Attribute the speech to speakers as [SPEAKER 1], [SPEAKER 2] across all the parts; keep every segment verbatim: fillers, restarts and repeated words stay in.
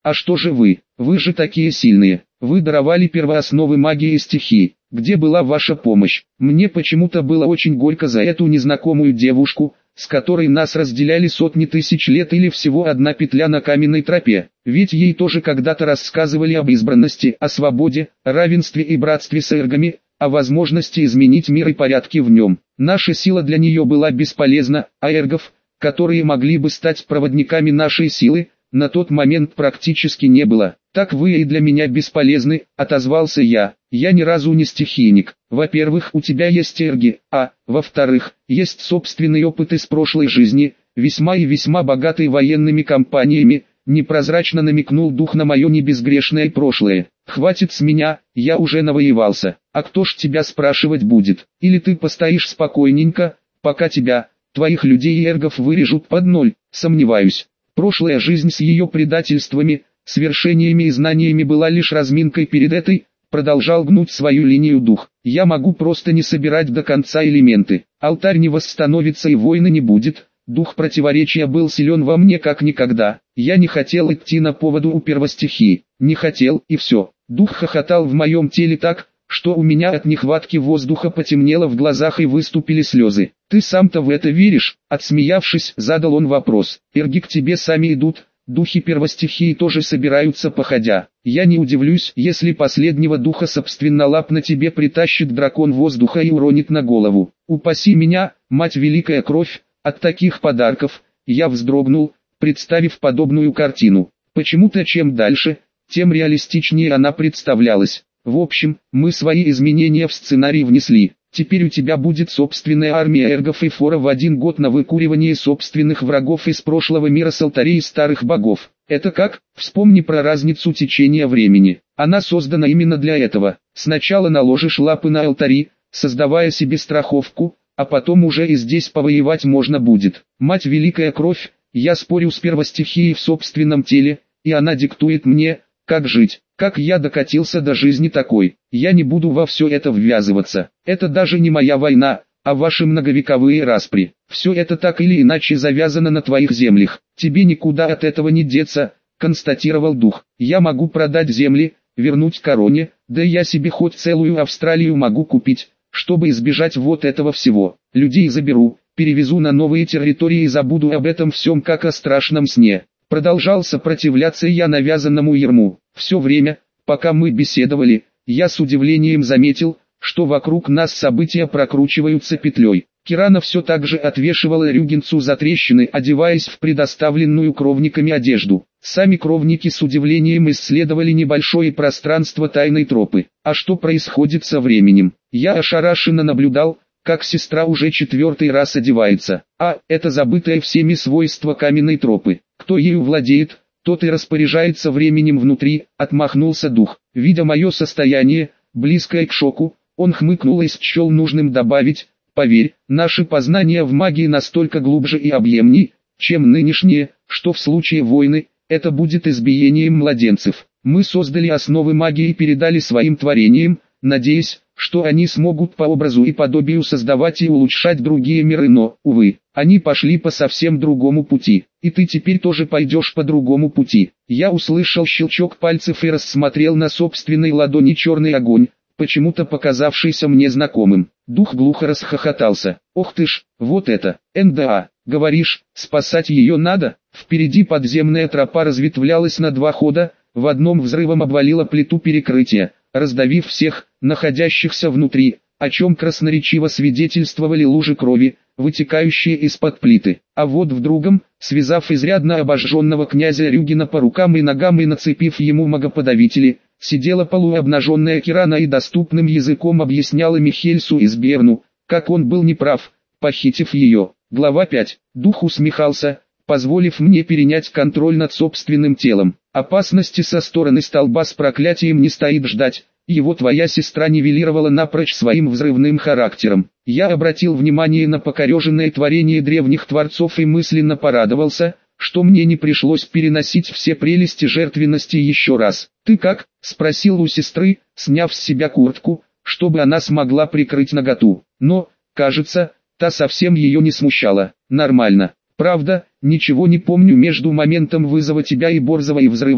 [SPEAKER 1] А что же вы? Вы же такие сильные. Вы даровали первоосновы магии и стихии. Где была ваша помощь? Мне почему-то было очень горько за эту незнакомую девушку, с которой нас разделяли сотни тысяч лет или всего одна петля на каменной тропе. Ведь ей тоже когда-то рассказывали об избранности, о свободе, равенстве и братстве с эргами, о возможности изменить мир и порядки в нем. Наша сила для нее была бесполезна, а эргов, которые могли бы стать проводниками нашей силы, на тот момент практически не было. «Так вы и для меня бесполезны», — отозвался я. «Я ни разу не стихийник. Во-первых, у тебя есть эрги, а, во-вторых, есть собственный опыт из прошлой жизни, весьма и весьма богатый военными кампаниями», — непрозрачно намекнул дух на мое небезгрешное прошлое. «Хватит с меня, я уже навоевался. А кто ж тебя спрашивать будет? Или ты постоишь спокойненько, пока тебя, твоих людей и эргов вырежут под ноль?» Сомневаюсь. Прошлая жизнь с ее предательствами, свершениями и знаниями была лишь разминкой перед этой, продолжал гнуть свою линию дух. Я могу просто не собирать до конца элементы. Алтарь не восстановится и войны не будет. Дух противоречия был силен во мне как никогда. Я не хотел идти на поводу у первостихии. Не хотел, и все. Дух хохотал в моем теле так, что у меня от нехватки воздуха потемнело в глазах и выступили слезы. «Ты сам-то в это веришь?» Отсмеявшись, задал он вопрос. «Эрги к тебе сами идут, духи первостихии тоже собираются походя. Я не удивлюсь, если последнего духа собственнолапно тебе притащит дракон воздуха и уронит на голову. Упаси меня, мать великая кровь, от таких подарков». Я вздрогнул, представив подобную картину. Почему-то чем дальше, тем реалистичнее она представлялась. В общем, мы свои изменения в сценарий внесли. Теперь у тебя будет собственная армия эргов и фора в один год на выкуривание собственных врагов из прошлого мира с алтарей старых богов. Это как? Вспомни про разницу течения времени. Она создана именно для этого. Сначала наложишь лапы на алтари, создавая себе страховку, а потом уже и здесь повоевать можно будет. Мать великая кровь, я спорю с первостихией в собственном теле, и она диктует мне, как жить. Как я докатился до жизни такой? Я не буду во все это ввязываться. Это даже не моя война, а ваши многовековые распри. Все это так или иначе завязано на твоих землях. Тебе никуда от этого не деться, констатировал дух. Я могу продать земли, вернуть короне, да я себе хоть целую Австралию могу купить, чтобы избежать вот этого всего. Людей заберу, перевезу на новые территории и забуду об этом всем как о страшном сне. Продолжал сопротивляться я навязанному ярму. Все время, пока мы беседовали, я с удивлением заметил, что вокруг нас события прокручиваются петлей. Кирана все так же отвешивала Рюгенцу за трещины, одеваясь в предоставленную кровниками одежду. Сами кровники с удивлением исследовали небольшое пространство тайной тропы. А что происходит со временем? Я ошарашенно наблюдал, как сестра уже четвертый раз одевается. А, это забытое всеми свойство каменной тропы. Кто ею владеет, тот и распоряжается временем внутри, отмахнулся дух. Видя мое состояние, близкое к шоку, он хмыкнул и счел нужным добавить: поверь, наши познания в магии настолько глубже и объемней, чем нынешние, что в случае войны, это будет избиением младенцев. Мы создали основы магии и передали своим творениям, надеясь, что они смогут по образу и подобию создавать и улучшать другие миры, но, увы, они пошли по совсем другому пути. И ты теперь тоже пойдешь по другому пути. Я услышал щелчок пальцев и рассмотрел на собственной ладони черный огонь, почему-то показавшийся мне знакомым. Дух глухо расхохотался. Ох ты ж, вот это, эн дэ а, говоришь, спасать ее надо? Впереди подземная тропа разветвлялась на два хода, в одном взрывом обвалила плиту перекрытия, раздавив всех, находящихся внутри, о чем красноречиво свидетельствовали лужи крови, вытекающие из-под плиты. А вот в другом, связав изрядно обожженного князя Рюгена по рукам и ногам и нацепив ему магоподавители, сидела полуобнаженная Кирана и доступным языком объясняла Михельсу из Берну, как он был неправ, похитив ее. Глава пять. Дух усмехался, позволив мне перенять контроль над собственным телом. Опасности со стороны столба с проклятием не стоит ждать, его твоя сестра нивелировала напрочь своим взрывным характером. Я обратил внимание на покореженное творение древних творцов и мысленно порадовался, что мне не пришлось переносить все прелести жертвенности еще раз. «Ты как?» – спросил у сестры, сняв с себя куртку, чтобы она смогла прикрыть наготу. Но, кажется, та совсем ее не смущала. «Нормально. Правда, ничего не помню между моментом вызова тебя и Борзова и взрывом»,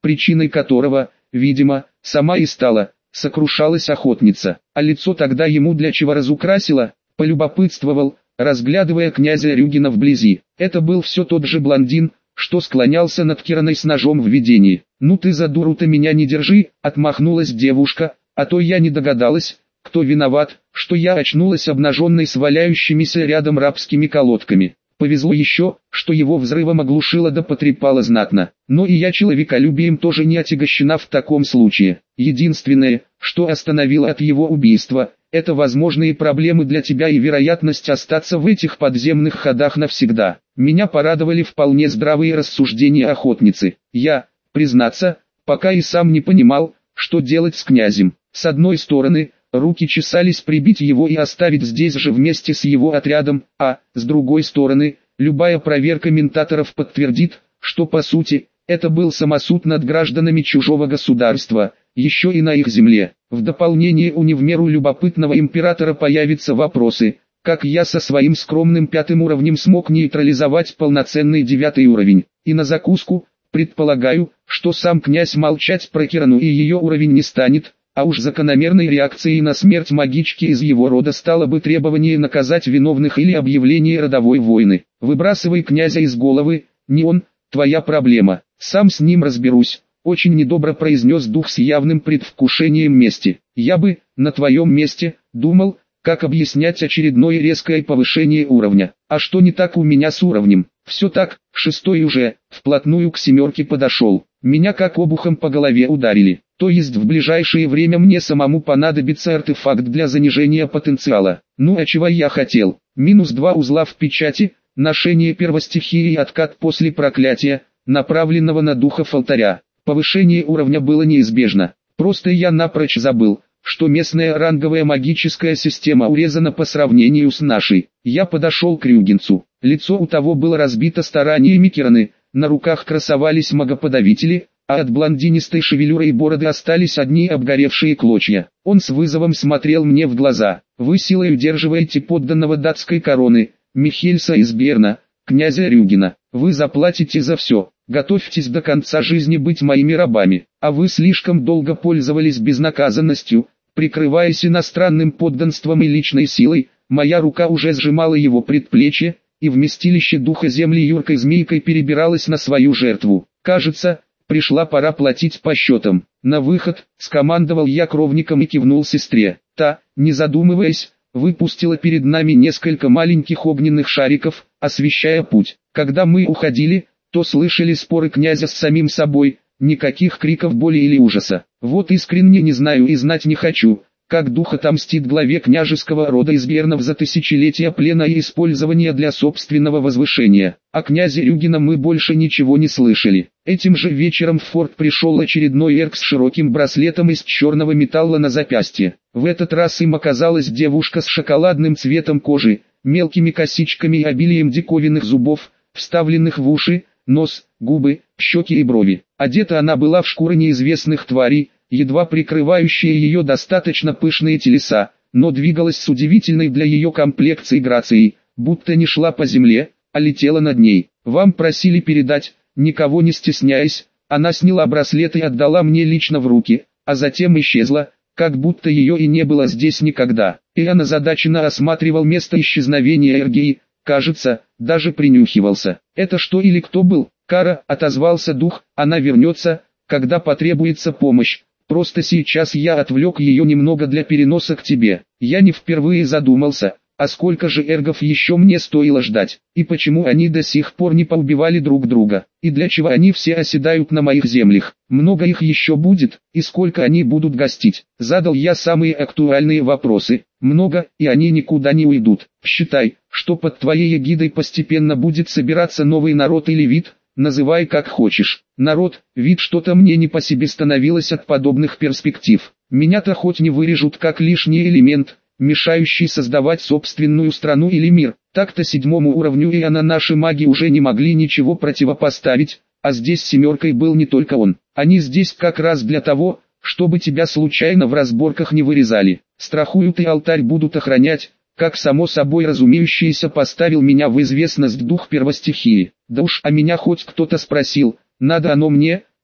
[SPEAKER 1] причиной которого, видимо, сама и стала, сокрушалась охотница. А лицо тогда ему для чего разукрасила, полюбопытствовал, разглядывая князя Рюгина вблизи. Это был все тот же блондин, что склонялся над Кираной с ножом в видении. «Ну ты за дуру-то меня не держи», — отмахнулась девушка, «а то я не догадалась, кто виноват, что я очнулась обнаженной с валяющимися рядом рабскими колодками. Повезло еще, что его взрывом оглушило да потрепало знатно. Но и я человеколюбием тоже не отягощена в таком случае. Единственное, что остановило от его убийства, это возможные проблемы для тебя и вероятность остаться в этих подземных ходах навсегда. Меня порадовали вполне здравые рассуждения охотницы. Я, признаться, пока и сам не понимал, что делать с князем. С одной стороны, руки чесались прибить его и оставить здесь же вместе с его отрядом, а, с другой стороны, любая проверка ментаторов подтвердит, что по сути, это был самосуд над гражданами чужого государства, еще и на их земле. В дополнение у не в меру любопытного императора появятся вопросы, как я со своим скромным пятым уровнем смог нейтрализовать полноценный девятый уровень. И на закуску, предполагаю, что сам князь молчать про Кирану и ее уровень не станет, а уж закономерной реакцией на смерть магички из его рода стало бы требование наказать виновных или объявление родовой войны. Выбрасывай князя из головы, не он, твоя проблема, сам с ним разберусь. Очень недобро произнес дух с явным предвкушением мести. Я бы, на твоем месте, думал, как объяснять очередное резкое повышение уровня. А что не так у меня с уровнем? Все так, шестой уже, вплотную к семерке подошел. Меня как обухом по голове ударили. То есть в ближайшее время мне самому понадобится артефакт для занижения потенциала. Ну а чего я хотел? Минус два узла в печати, ношение первостихии и откат после проклятия, направленного на духов алтаря. Повышение уровня было неизбежно. Просто я напрочь забыл, что местная ранговая магическая система урезана по сравнению с нашей. Я подошел к Рюгинцу. Лицо у того было разбито стараниями Кираны, на руках красовались магоподавители, а от блондинистой шевелюры и бороды остались одни обгоревшие клочья. Он с вызовом смотрел мне в глаза. «Вы силой удерживаете подданного датской короны, Михельса из Берна, князя Рюгина. Вы заплатите за все. Готовьтесь до конца жизни быть моими рабами. А вы слишком долго пользовались безнаказанностью, прикрываясь иностранным подданством и личной силой. Моя рука уже сжимала его предплечье, и вместилище духа земли юркой змейкой перебиралась на свою жертву. Кажется, пришла пора платить по счетам. На выход, скомандовал я кровником и кивнул сестре. Та, не задумываясь, выпустила перед нами несколько маленьких огненных шариков, освещая путь. Когда мы уходили, то слышали споры князя с самим собой, никаких криков боли или ужаса. Вот искренне не знаю и знать не хочу, как дух отомстит главе княжеского рода из Бернов за тысячелетия плена и использования для собственного возвышения. О князе Рюгина мы больше ничего не слышали. Этим же вечером в форт пришел очередной эрк с широким браслетом из черного металла на запястье. В этот раз им оказалась девушка с шоколадным цветом кожи, мелкими косичками и обилием диковинных зубов, вставленных в уши, нос, губы, щеки и брови. Одета она была в шкуры неизвестных тварей, едва прикрывающие ее достаточно пышные телеса, но двигалась с удивительной для ее комплекции грацией, будто не шла по земле, а летела над ней. Вам просили передать, никого не стесняясь, она сняла браслет и отдала мне лично в руки, а затем исчезла, как будто ее и не было здесь никогда. Иоанн озадаченно осматривал место исчезновения Эргии, кажется, даже принюхивался. «Это что или кто был?» «Кара», — отозвался дух, — «она вернется, когда потребуется помощь. Просто сейчас я отвлек ее немного для переноса к тебе. Я не впервые задумался, а сколько же эргов еще мне стоило ждать, и почему они до сих пор не поубивали друг друга, и для чего они все оседают на моих землях, много их еще будет, и сколько они будут гостить». Задал я самые актуальные вопросы. «Много, и они никуда не уйдут. Считай, что под твоей эгидой постепенно будет собираться новый народ или вид, называй как хочешь. Народ, вид, что-то мне не по себе становилось от подобных перспектив. Меня-то хоть не вырежут как лишний элемент, мешающий создавать собственную страну или мир. Так-то седьмому уровню и на наши маги уже не могли ничего противопоставить, а здесь семеркой был не только он. Они здесь как раз для того, чтобы тебя случайно в разборках не вырезали. Страхуют и алтарь будут охранять, как само собой разумеющееся поставил меня в известность дух первостихии. Да уж, а меня хоть кто-то спросил, надо оно мне,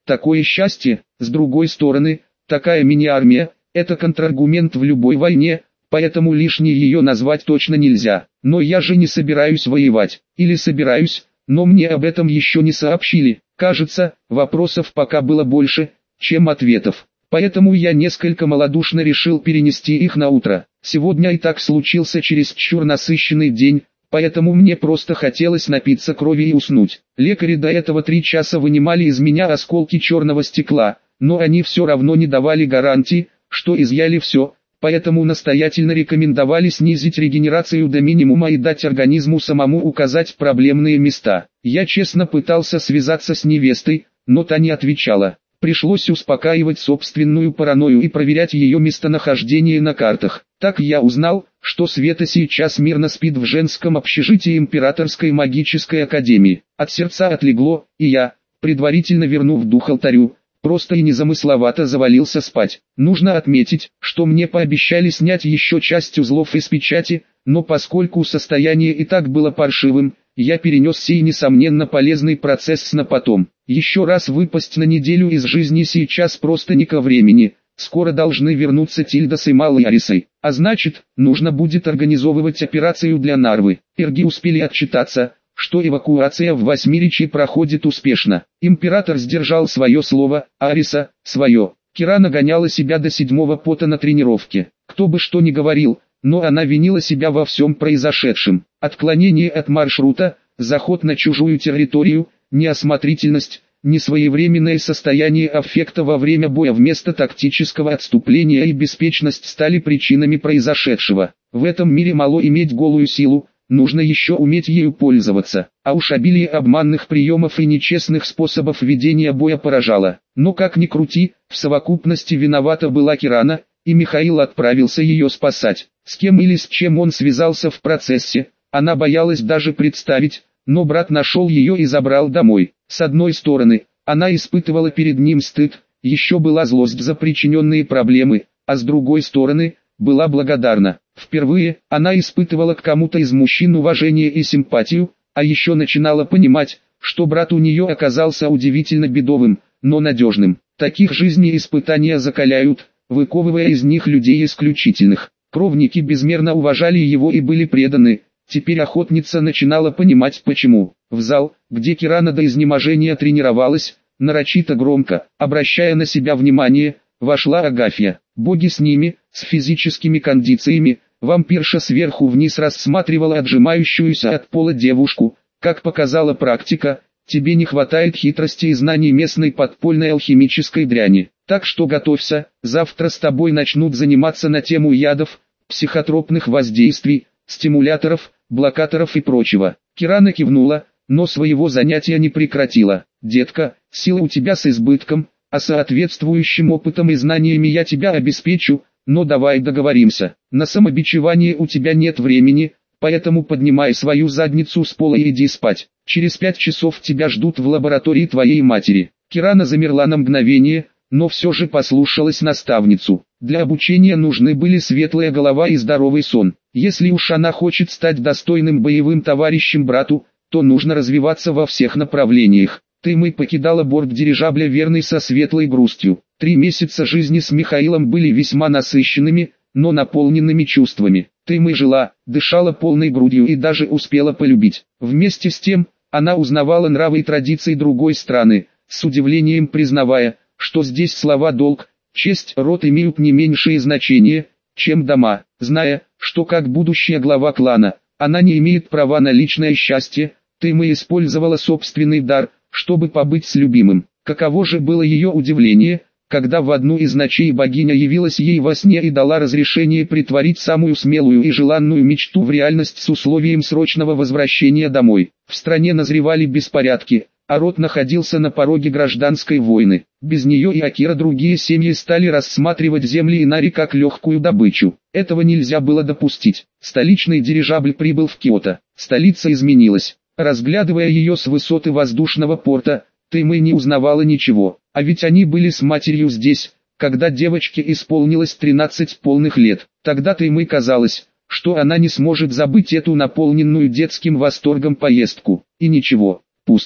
[SPEAKER 1] Такое счастье, с другой стороны, такая мини-армия, это контраргумент в любой войне, поэтому лишней ее назвать точно нельзя. Но я же не собираюсь воевать, или собираюсь, но мне об этом еще не сообщили. Кажется, вопросов пока было больше, чем ответов. Поэтому я несколько малодушно решил перенести их на утро. Сегодня и так случился чересчур насыщенный день, поэтому мне просто хотелось напиться крови и уснуть. Лекари до этого три часа вынимали из меня осколки черного стекла, но они все равно не давали гарантии, что изъяли все, поэтому настоятельно рекомендовали снизить регенерацию до минимума и дать организму самому указать проблемные места. Я честно пытался связаться с невестой, но та не отвечала. Пришлось успокаивать собственную паранойю и проверять ее местонахождение на картах. Так я узнал, что Света сейчас мирно спит в женском общежитии Императорской магической академии. От сердца отлегло, и я, предварительно вернув дух алтарю, просто и незамысловато завалился спать. Нужно отметить, что мне пообещали снять еще часть узлов из печати, но поскольку состояние и так было паршивым, я перенес сей несомненно полезный процесс на потом. Еще раз выпасть на неделю из жизни сейчас просто не ко времени. Скоро должны вернуться Тильда и Малой Арисой. А значит, нужно будет организовывать операцию для Нарвы. Эрги успели отчитаться, что эвакуация в Восьмиречье проходит успешно. Император сдержал свое слово, а Ариса – свое. Кирана гоняла себя до седьмого пота на тренировке. Кто бы что ни говорил, но она винила себя во всем произошедшем. Отклонение от маршрута, заход на чужую территорию, неосмотрительность, несвоевременное состояние аффекта во время боя вместо тактического отступления и беспечность стали причинами произошедшего. В этом мире мало иметь голую силу, нужно еще уметь ею пользоваться. А уж обилие обманных приемов и нечестных способов ведения боя поражало. Но как ни крути, в совокупности виновата была Кирана, и Михаил отправился ее спасать. С кем или с чем он связался в процессе, она боялась даже представить, но брат нашел ее и забрал домой. С одной стороны, она испытывала перед ним стыд, еще была злость за причиненные проблемы, а с другой стороны, была благодарна. Впервые она испытывала к кому-то из мужчин уважение и симпатию, а еще начинала понимать, что брат у нее оказался удивительно бедовым, но надежным. Таких жизнеиспытания закаляют, выковывая из них людей исключительных. Кровники безмерно уважали его и были преданы. Теперь охотница начинала понимать почему. В зал, где Кирана до изнеможения тренировалась, нарочито громко, обращая на себя внимание, вошла Агафья. Боги с ними, с физическими кондициями, вампирша сверху вниз рассматривала отжимающуюся от пола девушку. Как показала практика, тебе не хватает хитрости и знаний местной подпольной алхимической дряни. Так что готовься, завтра с тобой начнут заниматься на тему ядов, психотропных воздействий, стимуляторов, блокаторов и прочего. Кирана кивнула, но своего занятия не прекратила. Детка, сила у тебя с избытком, а соответствующим опытом и знаниями я тебя обеспечу, но давай договоримся. На самобичевание у тебя нет времени, поэтому поднимай свою задницу с пола и иди спать. Через пять часов тебя ждут в лаборатории твоей матери. Кирана замерла на мгновение, но все же послушалась наставницу. Для обучения нужны были светлая голова и здоровый сон. Если уж она хочет стать достойным боевым товарищем брату, то нужно развиваться во всех направлениях. Тымэй покидала борт дирижабля верной со светлой грустью. Три месяца жизни с Михаилом были весьма насыщенными, но наполненными чувствами. Тымэй жила, дышала полной грудью и даже успела полюбить. Вместе с тем, она узнавала нравы и традиции другой страны, с удивлением признавая, что здесь слова «долг», «честь», «род» имеют не меньшее значение, чем дома. Зная, что как будущая глава клана, она не имеет права на личное счастье, Тымэй использовала собственный дар, чтобы побыть с любимым. Каково же было ее удивление, когда в одну из ночей богиня явилась ей во сне и дала разрешение притворить самую смелую и желанную мечту в реальность с условием срочного возвращения домой. В стране назревали беспорядки, а род находился на пороге гражданской войны. Без нее и Акира другие семьи стали рассматривать земли Инари как легкую добычу. Этого нельзя было допустить. Столичный дирижабль прибыл в Киото. Столица изменилась. Разглядывая ее с высоты воздушного порта, Тымэй не узнавала ничего. А ведь они были с матерью здесь, когда девочке исполнилось тринадцать полных лет. Тогда Тымэй казалось, что она не сможет забыть эту наполненную детским восторгом поездку. И ничего, пусто.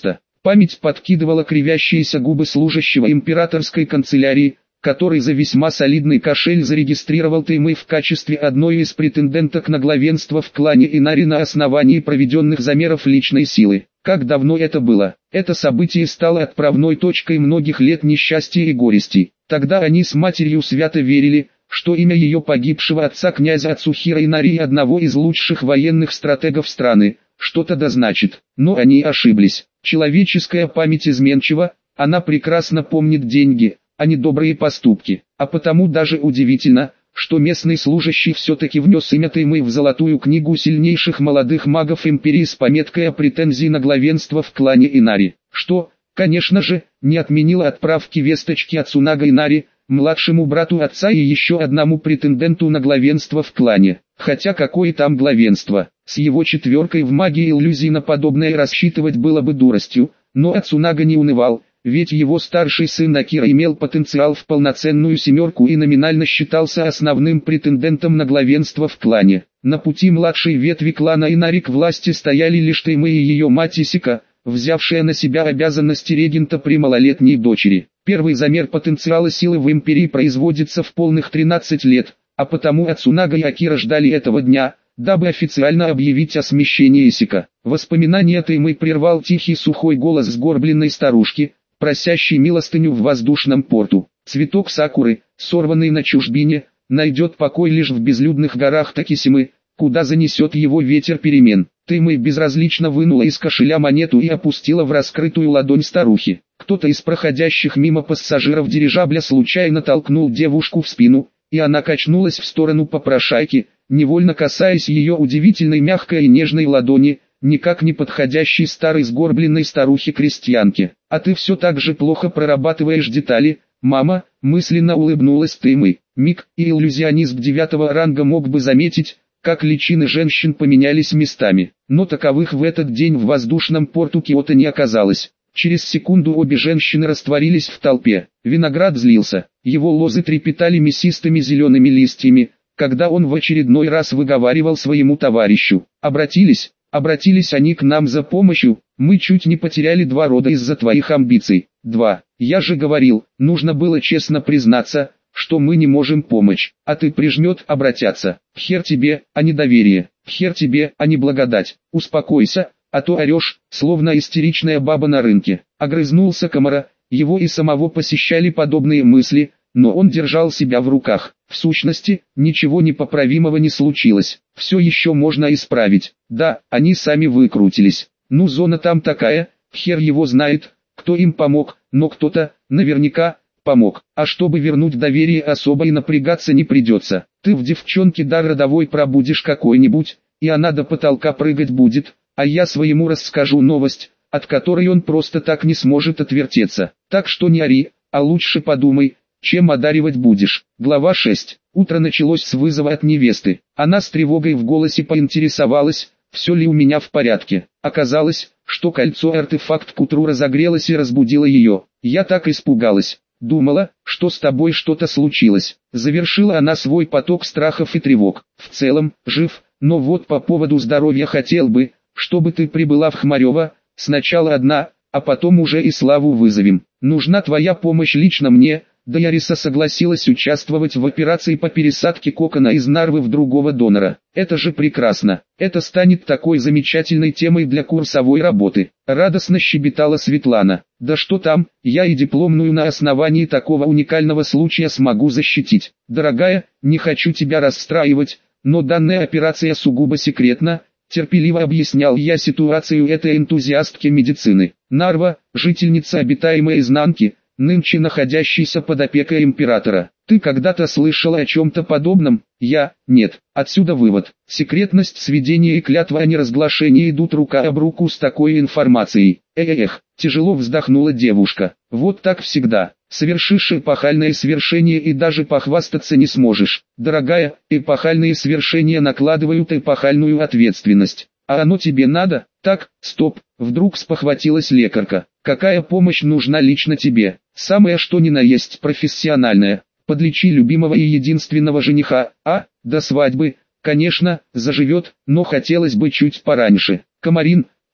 [SPEAKER 1] Память подкидывала кривящиеся губы служащего императорской канцелярии, который за весьма солидный кошель зарегистрировал Таймэй в качестве одной из претенденток на главенство в клане Инари на основании проведенных замеров личной силы. Как давно это было? Это событие стало отправной точкой многих лет несчастья и горестей. Тогда они с матерью свято верили, что имя ее погибшего отца князя Ацухира Инари, одного из лучших военных стратегов страны, что-то да значит. Но они ошиблись. Человеческая память изменчива, она прекрасно помнит деньги, а не добрые поступки. А потому даже удивительно, что местный служащий все-таки внес имя Таймэй в золотую книгу сильнейших молодых магов империи с пометкой о претензии на главенство в клане Инари, что, конечно же, не отменило отправки весточки от Цунага Инари, младшему брату отца и еще одному претенденту на главенство в клане. Хотя какое там главенство, с его четверкой в магии иллюзий на подобное рассчитывать было бы дуростью, но Ацунага не унывал. Ведь его старший сын Акира имел потенциал в полноценную семерку и номинально считался основным претендентом на главенство в клане. На пути младшей ветви клана Инари к власти стояли лишь Таймэй и ее мать Исика, взявшая на себя обязанности регента при малолетней дочери. Первый замер потенциала силы в империи производится в полных тринадцать лет, а потому Ацунага и Акира ждали этого дня, дабы официально объявить о смещении Исика. Воспоминания Таймэй прервал тихий сухой голос сгорбленной старушки, просящий милостыню в воздушном порту. Цветок сакуры, сорванный на чужбине, найдет покой лишь в безлюдных горах Такисимы, куда занесет его ветер перемен. Таймэй безразлично вынула из кошеля монету и опустила в раскрытую ладонь старухи. Кто-то из проходящих мимо пассажиров дирижабля случайно толкнул девушку в спину, и она качнулась в сторону попрошайки, невольно касаясь ее удивительной мягкой и нежной ладони, никак не подходящей старой сгорбленной старухе-крестьянке. «А ты все так же плохо прорабатываешь детали, мама», мысленно улыбнулась Таймэй. Миг, и иллюзионист девятого ранга мог бы заметить, как личины женщин поменялись местами. Но таковых в этот день в воздушном порту Киото не оказалось. Через секунду обе женщины растворились в толпе. Виноград злился, его лозы трепетали мясистыми зелеными листьями, когда он в очередной раз выговаривал своему товарищу: «Обратились, обратились они к нам за помощью, мы чуть не потеряли два рода из-за твоих амбиций». Два. Я же говорил, нужно было честно признаться, что мы не можем помочь, а ты прижмет обратятся. Хер тебе, а не доверие, хер тебе, а не благодать. Успокойся, а то орешь, словно истеричная баба на рынке. Огрызнулся Комара, его и самого посещали подобные мысли, но он держал себя в руках. В сущности, ничего непоправимого не случилось, все еще можно исправить. Да, они сами выкрутились. Ну, зона там такая, хер его знает, кто им помог, но кто-то, наверняка, помог. А чтобы вернуть доверие, особо и напрягаться не придется. Ты в девчонке дар родовой пробудешь какой-нибудь, и она до потолка прыгать будет, а я своему расскажу новость, от которой он просто так не сможет отвертеться. Так что не ори, а лучше подумай, чем одаривать будешь. Глава шесть. Утро началось с вызова от невесты. Она с тревогой в голосе поинтересовалась, все ли у меня в порядке. Оказалось, что кольцо-артефакт к утру разогрелось и разбудило ее. Я так испугалась. Думала, что с тобой что-то случилось. Завершила она свой поток страхов и тревог. В целом, жив, но вот по поводу здоровья хотел бы, чтобы ты прибыла в Хмарево, сначала одна, а потом уже и Славу вызовем. Нужна твоя помощь лично мне. Даяриса согласилась участвовать в операции по пересадке кокона из Нарвы в другого донора. Это же прекрасно. Это станет такой замечательной темой для курсовой работы. Радостно щебетала Светлана. Да что там, я и дипломную на основании такого уникального случая смогу защитить. Дорогая, не хочу тебя расстраивать, но данная операция сугубо секретна. Терпеливо объяснял я ситуацию этой энтузиастки медицины. Нарва, жительница обитаемой изнанки, нынче находящийся под опекой императора. Ты когда-то слышала о чем-то подобном? Я – нет. Отсюда вывод. Секретность сведения и клятва о неразглашении идут рука об руку с такой информацией. Эх, тяжело вздохнула девушка. Вот так всегда. Совершишь эпохальное свершение и даже похвастаться не сможешь. Дорогая, эпохальные свершения накладывают эпохальную ответственность. А оно тебе надо? Так, стоп, вдруг спохватилась лекарка. Какая помощь нужна лично тебе? Самое что ни на есть профессиональная. Подлечи любимого и единственного жениха, а, до свадьбы, конечно, заживет, но хотелось бы чуть пораньше. Комарин,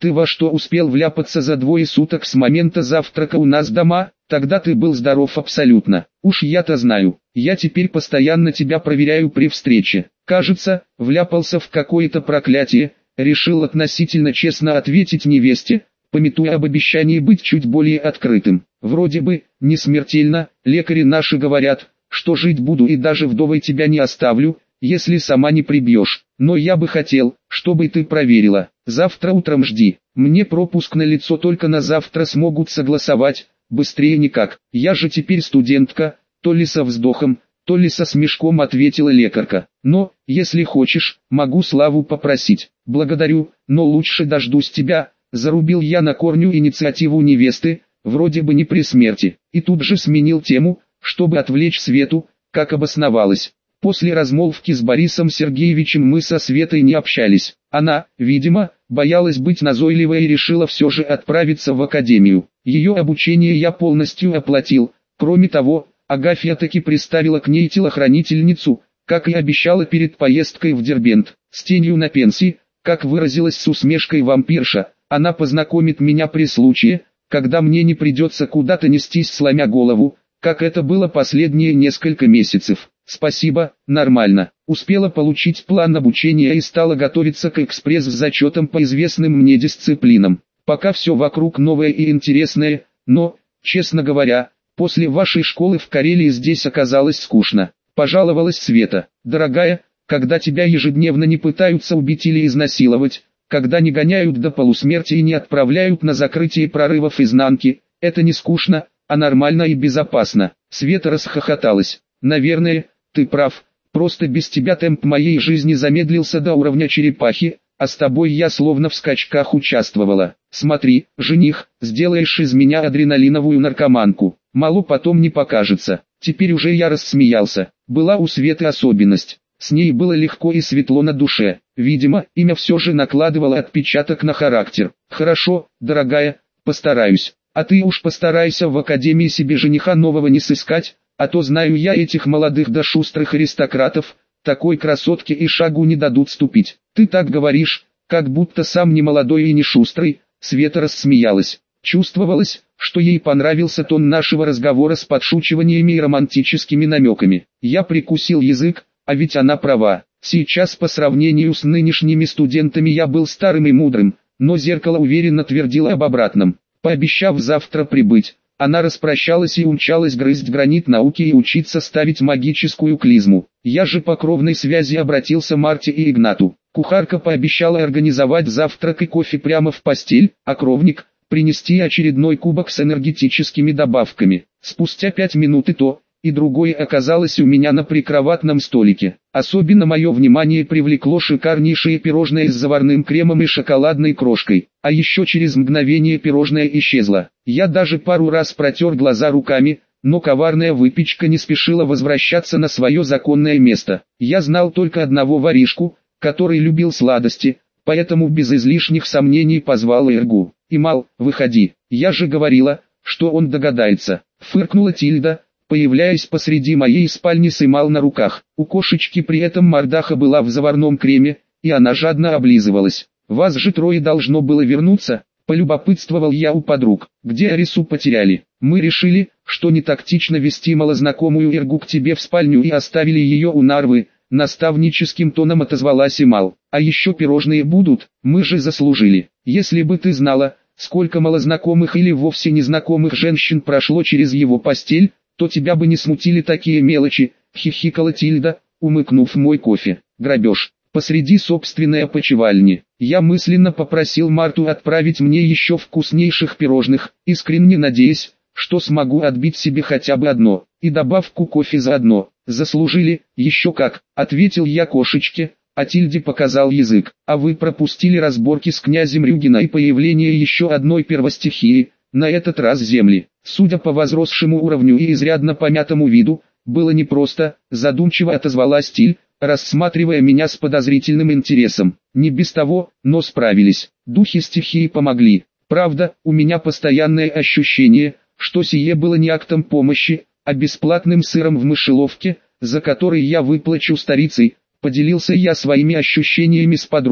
[SPEAKER 1] Ты во что успел вляпаться за двое суток с момента завтрака у нас дома? Тогда ты был здоров абсолютно. Уж я-то знаю. Я теперь постоянно тебя проверяю при встрече. Кажется, вляпался в какое-то проклятие. Решил относительно честно ответить невесте, памятуя об обещании быть чуть более открытым. Вроде бы, не смертельно, лекари наши говорят, что жить буду и даже вдовой тебя не оставлю, если сама не прибьешь. Но я бы хотел, чтобы ты проверила. Завтра утром жди. Мне пропуск на лицо только на завтра смогут согласовать, быстрее никак. Я же теперь студентка, то ли со вздохом, то ли со смешком ответила лекарка. Но, если хочешь, могу Славу попросить. Благодарю, но лучше дождусь тебя. Зарубил я на корню инициативу невесты, вроде бы не при смерти. И тут же сменил тему, чтобы отвлечь Свету, как обосновалась. После размолвки с Борисом Сергеевичем мы со Светой не общались. Она, видимо, боялась быть назойливой и решила все же отправиться в академию. Ее обучение я полностью оплатил. Кроме того, Агафья таки приставила к ней телохранительницу, как и обещала перед поездкой в Дербент. С тенью на пенсии, как выразилась с усмешкой вампирша, она познакомит меня при случае, когда мне не придется куда-то нестись сломя голову, как это было последние несколько месяцев. Спасибо, нормально. Успела получить план обучения и стала готовиться к экспресс-зачетам по известным мне дисциплинам. Пока все вокруг новое и интересное, но, честно говоря, после вашей школы в Карелии здесь оказалось скучно. Пожаловалась Света. Дорогая, когда тебя ежедневно не пытаются убить или изнасиловать, когда не гоняют до полусмерти и не отправляют на закрытие прорывов изнанки, это не скучно, а нормально и безопасно. Света расхохоталась. Наверное, ты прав, просто без тебя темп моей жизни замедлился до уровня черепахи, а с тобой я словно в скачках участвовала. Смотри, жених, сделаешь из меня адреналиновую наркоманку, мало потом не покажется. Теперь уже я рассмеялся. Была у Светы особенность. С ней было легко и светло на душе. Видимо, имя все же накладывало отпечаток на характер. Хорошо, дорогая, постараюсь. А ты уж постарайся в академии себе жениха нового не сыскать, а то знаю я этих молодых да шустрых аристократов, такой красотке и шагу не дадут ступить. Ты так говоришь, как будто сам не молодой и не шустрый. Света рассмеялась. Чувствовалось, что ей понравился тон нашего разговора с подшучиваниями и романтическими намеками. Я прикусил язык, а ведь она права. Сейчас по сравнению с нынешними студентами я был старым и мудрым, но зеркало уверенно твердило об обратном. Пообещав завтра прибыть, она распрощалась и умчалась грызть гранит науки и учиться ставить магическую клизму. Я же по кровной связи обратился Марте и Игнату. Кухарка пообещала организовать завтрак и кофе прямо в постель, а кровник – принести очередной кубок с энергетическими добавками. Спустя пять минут и то, и другое оказалось у меня на прикроватном столике. Особенно мое внимание привлекло шикарнейшее пирожное с заварным кремом и шоколадной крошкой. А еще через мгновение пирожное исчезло. Я даже пару раз протер глаза руками, но коварная выпечка не спешила возвращаться на свое законное место. Я знал только одного воришку, который любил сладости, поэтому без излишних сомнений позвал Иргу. «Имал, выходи, я же говорила, что он догадается», — фыркнула Тильда, появляясь посреди моей спальни с Имал на руках. У кошечки при этом мордаха была в заварном креме, и она жадно облизывалась. «Вас же трое должно было вернуться», — полюбопытствовал я у подруг. «Где Арису потеряли? Мы решили, что не тактично вести малознакомую Иргу к тебе в спальню и оставили ее у Нарвы», — наставническим тоном отозвалась Имал. «А еще пирожные будут, мы же заслужили. Если бы ты знала, сколько малознакомых или вовсе незнакомых женщин прошло через его постель, то тебя бы не смутили такие мелочи», — хихикала Тильда, умыкнув мой кофе. «Грабеж. Посреди собственной опочивальни. Я мысленно попросил Марту отправить мне еще вкуснейших пирожных, искренне надеясь, что смогу отбить себе хотя бы одно, и добавку кофе заодно. «Заслужили, еще как», — ответил я кошечке, а Тильде показал язык. «А вы пропустили разборки с князем Рюгина и появление еще одной первостихии, на этот раз земли». Судя по возросшему уровню и изрядно помятому виду, было непросто, задумчиво отозвалась Тиль, рассматривая меня с подозрительным интересом. Не без того, но справились. Духи стихии помогли. Правда, у меня постоянное ощущение, что сие было не актом помощи, а бесплатным сыром в мышеловке, за который я выплачу старицей. Поделился я своими ощущениями с подругой.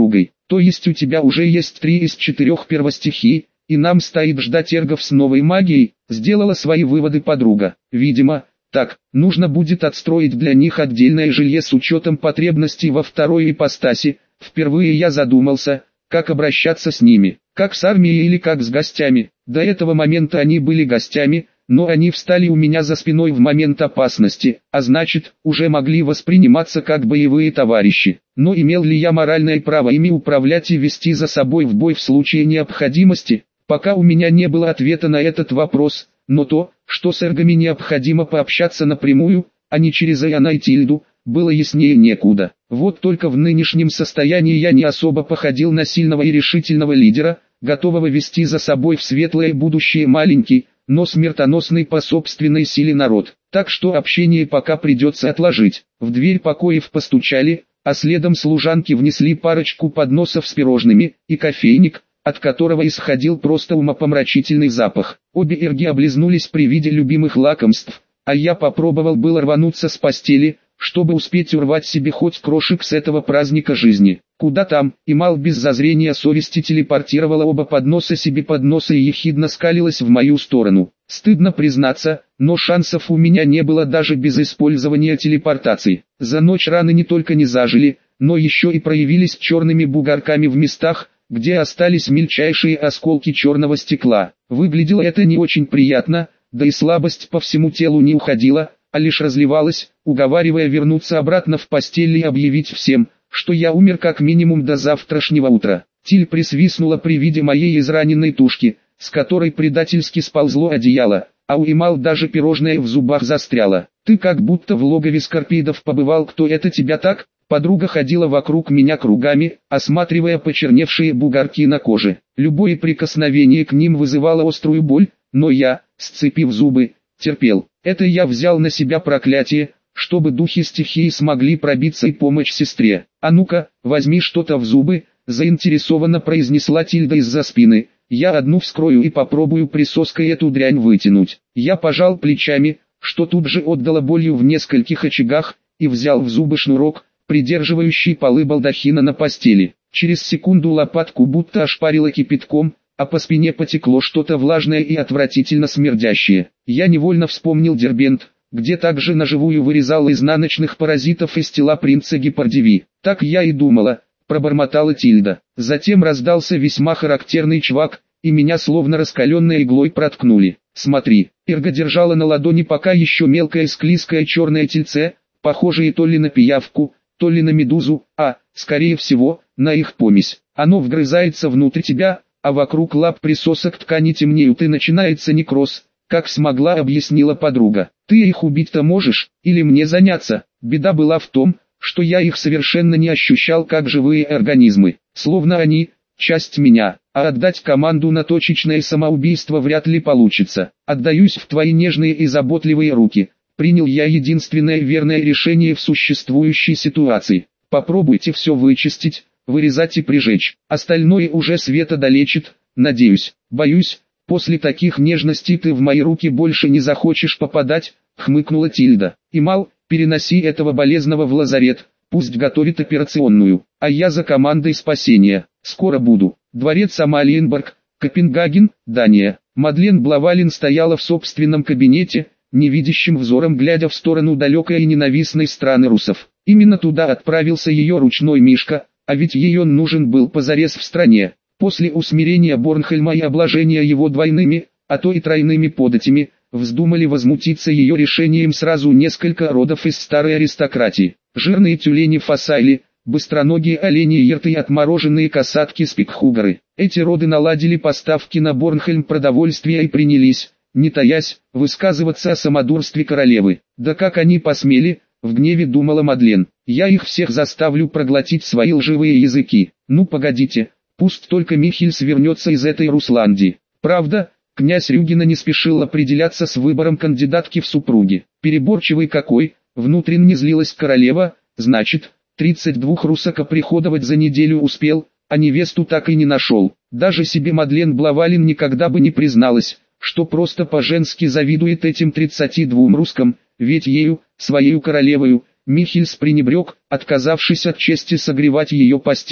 [SPEAKER 1] То есть у тебя уже есть три из четырех первостихий, и нам стоит ждать эргов с новой магией, сделала свои выводы подруга. Видимо, так, нужно будет отстроить для них отдельное жилье с учетом потребностей во второй ипостаси. Впервые я задумался, как обращаться с ними, как с армией или как с гостями. До этого момента они были гостями, но они встали у меня за спиной в момент опасности, а значит, уже могли восприниматься как боевые товарищи. Но имел ли я моральное право ими управлять и вести за собой в бой в случае необходимости? Пока у меня не было ответа на этот вопрос, но то, что с эргами необходимо пообщаться напрямую, а не через Иоанна и Тильду, было яснее некуда. Вот только в нынешнем состоянии я не особо походил на сильного и решительного лидера, готового вести за собой в светлое будущее маленький, но смертоносный по собственной силе народ. Так что общение пока придется отложить. В дверь покоев постучали, а следом служанки внесли парочку подносов с пирожными и кофейник, от которого исходил просто умопомрачительный запах. Обе эрги облизнулись при виде любимых лакомств, а я попробовал было рвануться с постели, чтобы успеть урвать себе хоть крошек с этого праздника жизни. Куда там, Имал без зазрения совести телепортировала оба подноса себе под нос и ехидно скалилась в мою сторону. Стыдно признаться, но шансов у меня не было даже без использования телепортации. За ночь раны не только не зажили, но еще и проявились черными бугорками в местах, где остались мельчайшие осколки черного стекла. Выглядело это не очень приятно, да и слабость по всему телу не уходила, а лишь разливалась, уговаривая вернуться обратно в постель и объявить всем, что я умер как минимум до завтрашнего утра. Тиль присвистнула при виде моей израненной тушки, с которой предательски сползло одеяло, а у Имал даже пирожное в зубах застряло. «Ты как будто в логове скорпидов побывал, кто это тебя так?» Подруга ходила вокруг меня кругами, осматривая почерневшие бугорки на коже. Любое прикосновение к ним вызывало острую боль, но я, сцепив зубы, терпел. Это я взял на себя проклятие, чтобы духи стихии смогли пробиться и помочь сестре. «А ну-ка, возьми что-то в зубы», — заинтересованно произнесла Тильда из-за спины. «Я одну вскрою и попробую присоской эту дрянь вытянуть». Я пожал плечами, что тут же отдало болью в нескольких очагах, и взял в зубы шнурок, придерживающий полы балдахина на постели. Через секунду лопатку будто ошпарило кипятком, а по спине потекло что-то влажное и отвратительно смердящее. Я невольно вспомнил Дербент, где также наживую вырезал изнаночных паразитов из тела принца Гепардиви. «Так я и думала», — пробормотала Тильда. Затем раздался весьма характерный чвак, и меня словно раскаленной иглой проткнули. «Смотри», — Эрга держала на ладони пока еще мелкое склизкое черное тельце, похожее то ли на пиявку, то ли на медузу, а, скорее всего, на их помесь. Оно вгрызается внутрь тебя, а вокруг лап присосок ткани темнеют и начинается некроз, как смогла объяснила подруга. «Ты их убить-то можешь, или мне заняться?» Беда была в том, что я их совершенно не ощущал как живые организмы, словно они – часть меня, а отдать команду на точечное самоубийство вряд ли получится. «Отдаюсь в твои нежные и заботливые руки», принял я единственное верное решение в существующей ситуации. «Попробуйте все вычистить, вырезать и прижечь, остальное уже Света долечит, надеюсь. Боюсь, после таких нежностей ты в мои руки больше не захочешь попадать», хмыкнула Тильда. «Имал, переноси этого болезного в лазарет, пусть готовит операционную, а я за командой спасения, скоро буду». Дворец Амалиенборг, Копенгаген, Дания. Мадлен Блавалин стояла в собственном кабинете, невидящим взором глядя в сторону далекой и ненавистной страны русов. Именно туда отправился ее ручной Мишка, а ведь ее нужен был позарез в стране. После усмирения Борнхельма и обложения его двойными, а то и тройными податями, вздумали возмутиться ее решением сразу несколько родов из старой аристократии. Жирные тюлени Фасайли, быстроногие олени Ерты и отмороженные касатки Спикхугары. Эти роды наладили поставки на Борнхельм продовольствия и принялись, не таясь, высказываться о самодурстве королевы. «Да как они посмели», — в гневе думала Мадлен, — «я их всех заставлю проглотить свои лживые языки. Ну погодите, пусть только Михельс вернется из этой Русландии». Правда, князь Рюгина не спешил определяться с выбором кандидатки в супруги. Переборчивый какой, внутренне злилась королева, значит, тридцать двух русак оприходовать за неделю успел, а невесту так и не нашел. Даже себе Мадлен Блавалин никогда бы не призналась, что просто по-женски завидует этим тридцати двум русскам, ведь ею, своею королевою, Михельс пренебрег, отказавшись от чести согревать ее постель.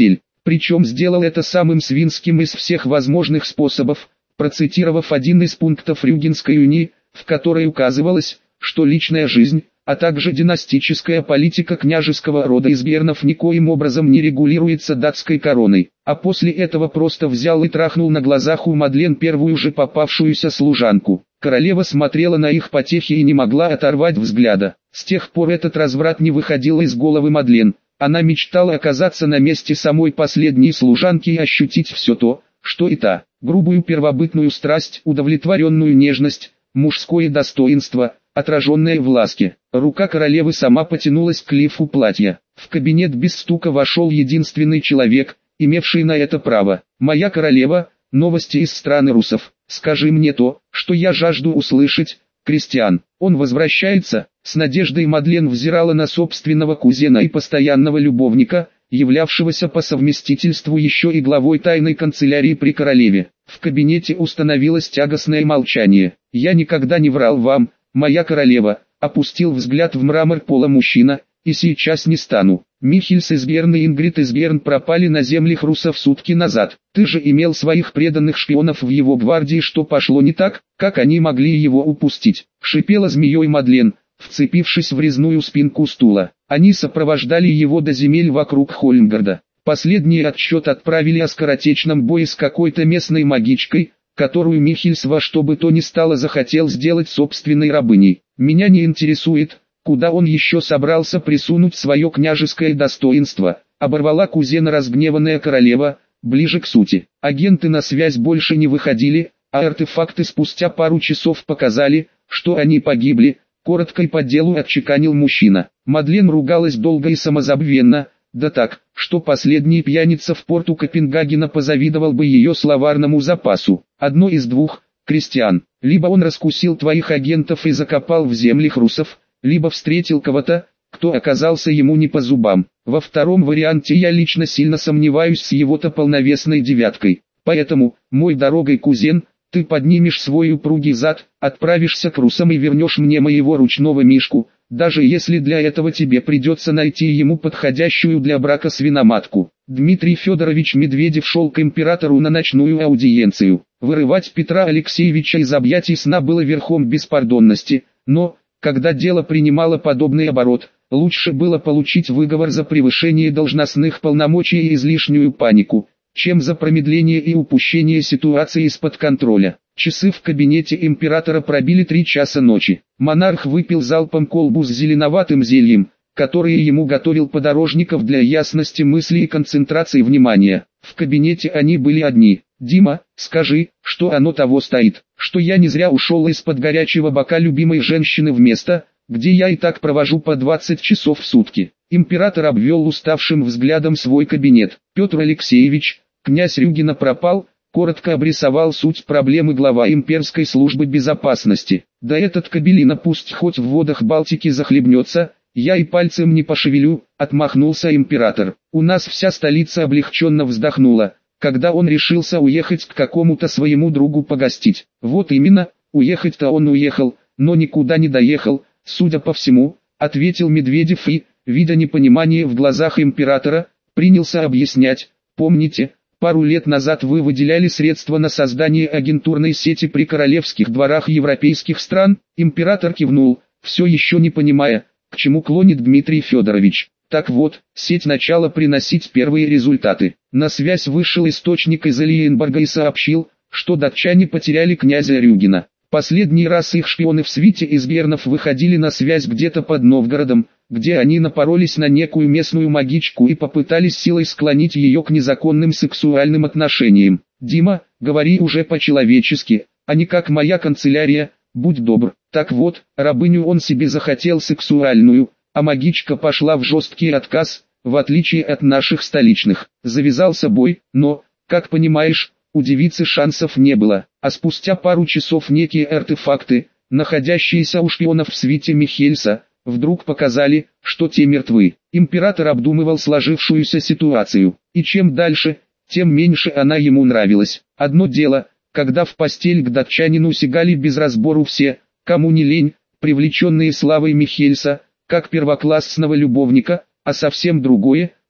[SPEAKER 1] Причем сделал это самым свинским из всех возможных способов, процитировав один из пунктов Рюгенской унии, в которой указывалось, что личная жизнь, а также династическая политика княжеского рода Избернов никоим образом не регулируется датской короной, а после этого просто взял и трахнул на глазах у Мадлен первую же попавшуюся служанку. Королева смотрела на их потехи и не могла оторвать взгляда. С тех пор этот разврат не выходил из головы Мадлен. Она мечтала оказаться на месте самой последней служанки и ощутить все то, что и та, грубую первобытную страсть, удовлетворенную нежность, мужское достоинство, отраженное в ласке. Рука королевы сама потянулась к лифу платья. В кабинет без стука вошел единственный человек, имевший на это право. «Моя королева, новости из страны русов. Скажи мне то, что я жажду услышать, Кристиан. Он возвращается?» С надеждой Мадлен взирала на собственного кузена и постоянного любовника, являвшегося по совместительству еще и главой тайной канцелярии при королеве. В кабинете установилось тягостное молчание. «Я никогда не врал вам, моя королева», опустил взгляд в мрамор пола мужчина, «и сейчас не стану. Михельс Изберн и Ингрид Изберн пропали на землях русов сутки назад. Ты же имел своих преданных шпионов в его гвардии, что пошло не так, как они могли его упустить?» Шипела змеей Мадлен, вцепившись в резную спинку стула. Они сопровождали его до земель вокруг Хольмгарда. Последний отчет отправили о скоротечном бое с какой-то местной магичкой, которую Михельс во что бы то ни стало захотел сделать собственной рабыней. «Меня не интересует, куда он еще собрался присунуть свое княжеское достоинство», оборвала кузена разгневанная королева, ближе к сути. Агенты на связь больше не выходили, а артефакты спустя пару часов показали, что они погибли, коротко и по делу отчеканил мужчина. Мадлен ругалась долго и самозабвенно, да так, что последний пьяница в порту Копенгагена позавидовал бы ее словарному запасу. Одно из двух, Кристиан, либо он раскусил твоих агентов и закопал в землях русов, либо встретил кого-то, кто оказался ему не по зубам. Во втором варианте я лично сильно сомневаюсь с его-то полновесной девяткой. Поэтому, мой дорогой кузен, ты поднимешь свой упругий зад, отправишься к русам и вернешь мне моего ручного мишку, даже если для этого тебе придется найти ему подходящую для брака свиноматку. Дмитрий Федорович Медведев шел к императору на ночную аудиенцию. Вырывать Петра Алексеевича из объятий сна было верхом беспардонности, но, когда дело принимало подобный оборот, лучше было получить выговор за превышение должностных полномочий и излишнюю панику, чем за промедление и упущение ситуации из-под контроля. Часы в кабинете императора пробили три часа ночи. Монарх выпил залпом колбу с зеленоватым зельем, которое ему готовил Подорожников для ясности мысли и концентрации внимания. В кабинете они были одни. «Дима, скажи, что оно того стоит, что я не зря ушел из-под горячего бока любимой женщины в место, где я и так провожу по двадцать часов в сутки». Император обвел уставшим взглядом свой кабинет. «Петр Алексеевич, князь Рюгина пропал», коротко обрисовал суть проблемы глава имперской службы безопасности. «Да этот кобелина пусть хоть в водах Балтики захлебнется, я и пальцем не пошевелю», отмахнулся император. «У нас вся столица облегченно вздохнула, когда он решился уехать к какому-то своему другу погостить». «Вот именно, уехать-то он уехал, но никуда не доехал, судя по всему», ответил Медведев и, видя непонимание в глазах императора, принялся объяснять. «Помните, пару лет назад вы выделяли средства на создание агентурной сети при королевских дворах европейских стран?» Император кивнул, все еще не понимая, к чему клонит Дмитрий Федорович. Так вот, сеть начала приносить первые результаты. На связь вышел источник из Ильенборга и сообщил, что датчане потеряли князя Рюгина. Последний раз их шпионы в свите Избернов выходили на связь где-то под Новгородом, где они напоролись на некую местную магичку и попытались силой склонить ее к незаконным сексуальным отношениям. «Дима, говори уже по-человечески, а не как моя канцелярия, будь добр». Так вот, рабыню он себе захотел сексуальную, а магичка пошла в жесткий отказ, в отличие от наших столичных. Завязался бой, но, как понимаешь, у девицы шансов не было, а спустя пару часов некие артефакты, находящиеся у шпионов в свите Михельса, вдруг показали, что те мертвы. Император обдумывал сложившуюся ситуацию, и чем дальше, тем меньше она ему нравилась. Одно дело, когда в постель к датчанину сигали без разбору все, кому не лень, привлеченные славой Михельса, как первоклассного любовника, а совсем другое,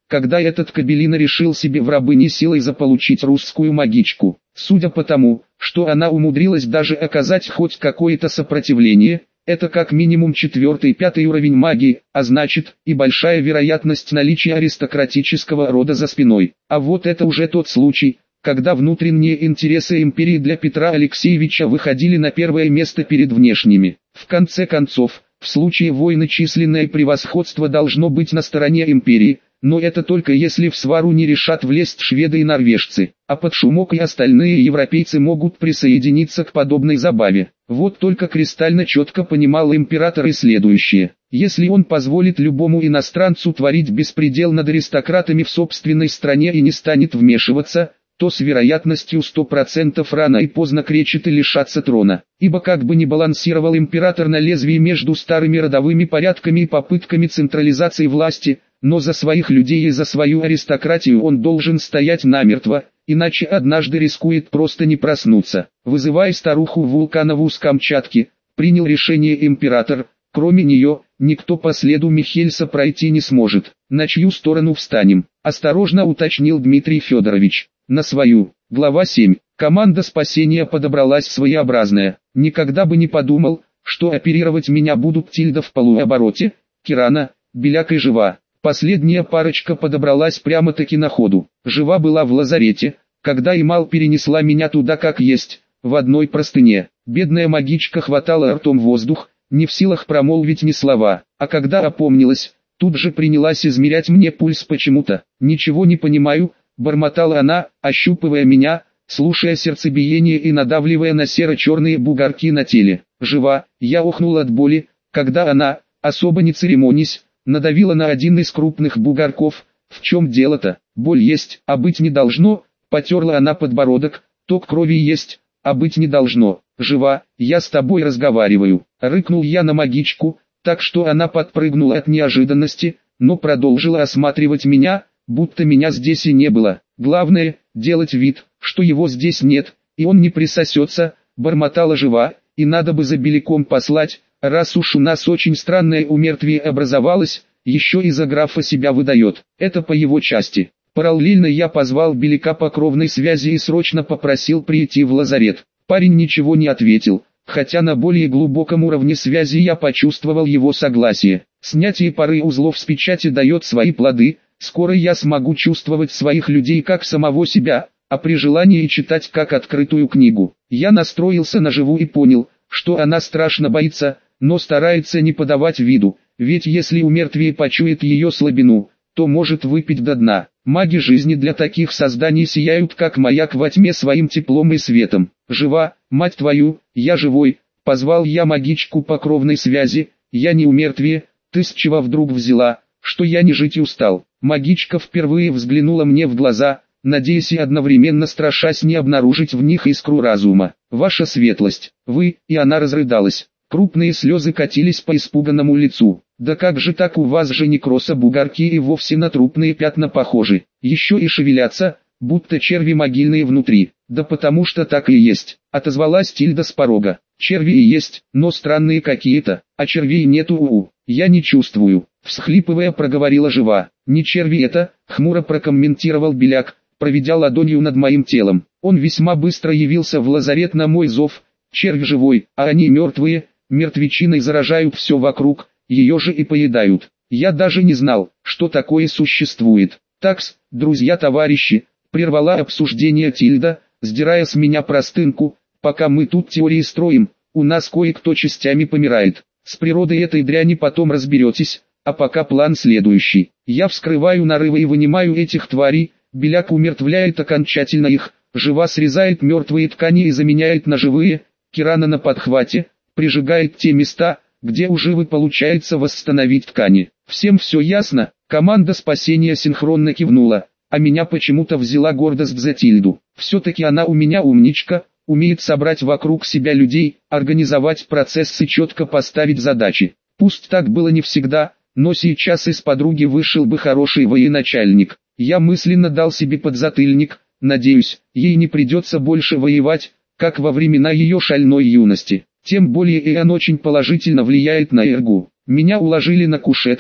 [SPEAKER 1] когда этот Кабелина решил себе в рабыне силой заполучить русскую магичку. Судя по тому, что она умудрилась даже оказать хоть какое-то сопротивление, это как минимум четвертый-пятый уровень магии, а значит, и большая вероятность наличия аристократического рода за спиной. А вот это уже тот случай, когда внутренние интересы империи для Петра Алексеевича выходили на первое место перед внешними. В конце концов, в случае войны численное превосходство должно быть на стороне империи, но это только если в свару не решат влезть шведы и норвежцы, а под шумок и остальные европейцы могут присоединиться к подобной забаве. Вот только кристально четко понимал император и следующее: если он позволит любому иностранцу творить беспредел над аристократами в собственной стране и не станет вмешиваться, то с вероятностью сто процентов рано и поздно кречет и лишаться трона. Ибо как бы ни балансировал император на лезвии между старыми родовыми порядками и попытками централизации власти, но за своих людей и за свою аристократию он должен стоять намертво, иначе однажды рискует просто не проснуться. Вызывая старуху Вулканову с Камчатки, принял решение император: кроме нее, никто по следу Михельса пройти не сможет. На чью сторону встанем? Осторожно уточнил Дмитрий Федорович. На свою. Глава семь. Команда спасения подобралась своеобразная. Никогда бы не подумал, что оперировать меня будут Тильда в полуобороте, Кирана, Беляк и Жива. Последняя парочка подобралась прямо-таки на ходу. Жива была в лазарете, когда Имал перенесла меня туда как есть, в одной простыне. Бедная магичка хватала ртом воздух, не в силах промолвить ни слова, а когда опомнилась, тут же принялась измерять мне пульс почему-то. «Ничего не понимаю», — бормотала она, ощупывая меня, слушая сердцебиение и надавливая на серо-черные бугорки на теле. Жива. Я охнул от боли, когда она, особо не церемонясь, надавила на один из крупных бугорков. «В чем дело-то? Боль есть, а быть не должно», — потерла она подбородок. «Ток крови есть, а быть не должно». «Жива, я с тобой разговариваю», — рыкнул я на магичку, так что она подпрыгнула от неожиданности, но продолжила осматривать меня, будто меня здесь и не было. «Главное, делать вид, что его здесь нет, и он не присосется», — бормотала Жива, «и надо бы за Беляком послать, раз уж у нас очень странное умертвие образовалось, еще и за графа себя выдает. Это по его части». Параллельно я позвал Беляка по кровной связи и срочно попросил прийти в лазарет. Парень ничего не ответил, хотя на более глубоком уровне связи я почувствовал его согласие. Снятие пары узлов с печати дает свои плоды. Скоро я смогу чувствовать своих людей как самого себя, а при желании читать как открытую книгу. Я настроился на Живу и понял, что она страшно боится, но старается не подавать виду, ведь если умертвие почует ее слабину, то может выпить до дна. Маги жизни для таких созданий сияют как маяк во тьме своим теплом и светом. «Жива, мать твою, я живой», — позвал я магичку по кровной связи. «Я не умертвие, ты с чего вдруг взяла, что я не жить устал?» Магичка впервые взглянула мне в глаза, надеясь и одновременно страшась не обнаружить в них искру разума. «Ваша светлость, вы», и она разрыдалась. Крупные слезы катились по испуганному лицу. «Да как же так, у вас же некроса бугорки и вовсе на трупные пятна похожи, еще и шевелятся, будто черви могильные внутри». «Да потому что так и есть», — отозвалась Тильда с порога. «Черви и есть, но странные какие-то, а червей нету у-у, я не чувствую», — всхлипывая проговорила Жива. «Не черви это», — хмуро прокомментировал Беляк, проведя ладонью над моим телом. Он весьма быстро явился в лазарет на мой зов. «Червь живой, а они мертвые, мертвечиной заражают все вокруг, ее же и поедают. Я даже не знал, что такое существует». «Такс, друзья-товарищи», — прервала обсуждение Тильда, сдирая с меня простынку, «пока мы тут теории строим, у нас кое-кто частями помирает. С природой этой дряни потом разберетесь, а пока план следующий. Я вскрываю нарывы и вынимаю этих тварей, Беляк умертвляет окончательно их, Жива срезает мертвые ткани и заменяет на живые, Кирана на подхвате, прижигает те места, где у Живы получается восстановить ткани. Всем все ясно?» Команда спасения синхронно кивнула, а меня почему-то взяла гордость за Тильду. Все-таки она у меня умничка, умеет собрать вокруг себя людей, организовать процессы, четко поставить задачи. Пусть так было не всегда, но сейчас из подруги вышел бы хороший военачальник. Я мысленно дал себе подзатыльник, надеюсь, ей не придется больше воевать, как во времена ее шальной юности. Тем более и он очень положительно влияет на Эргу. Меня уложили на кушетку,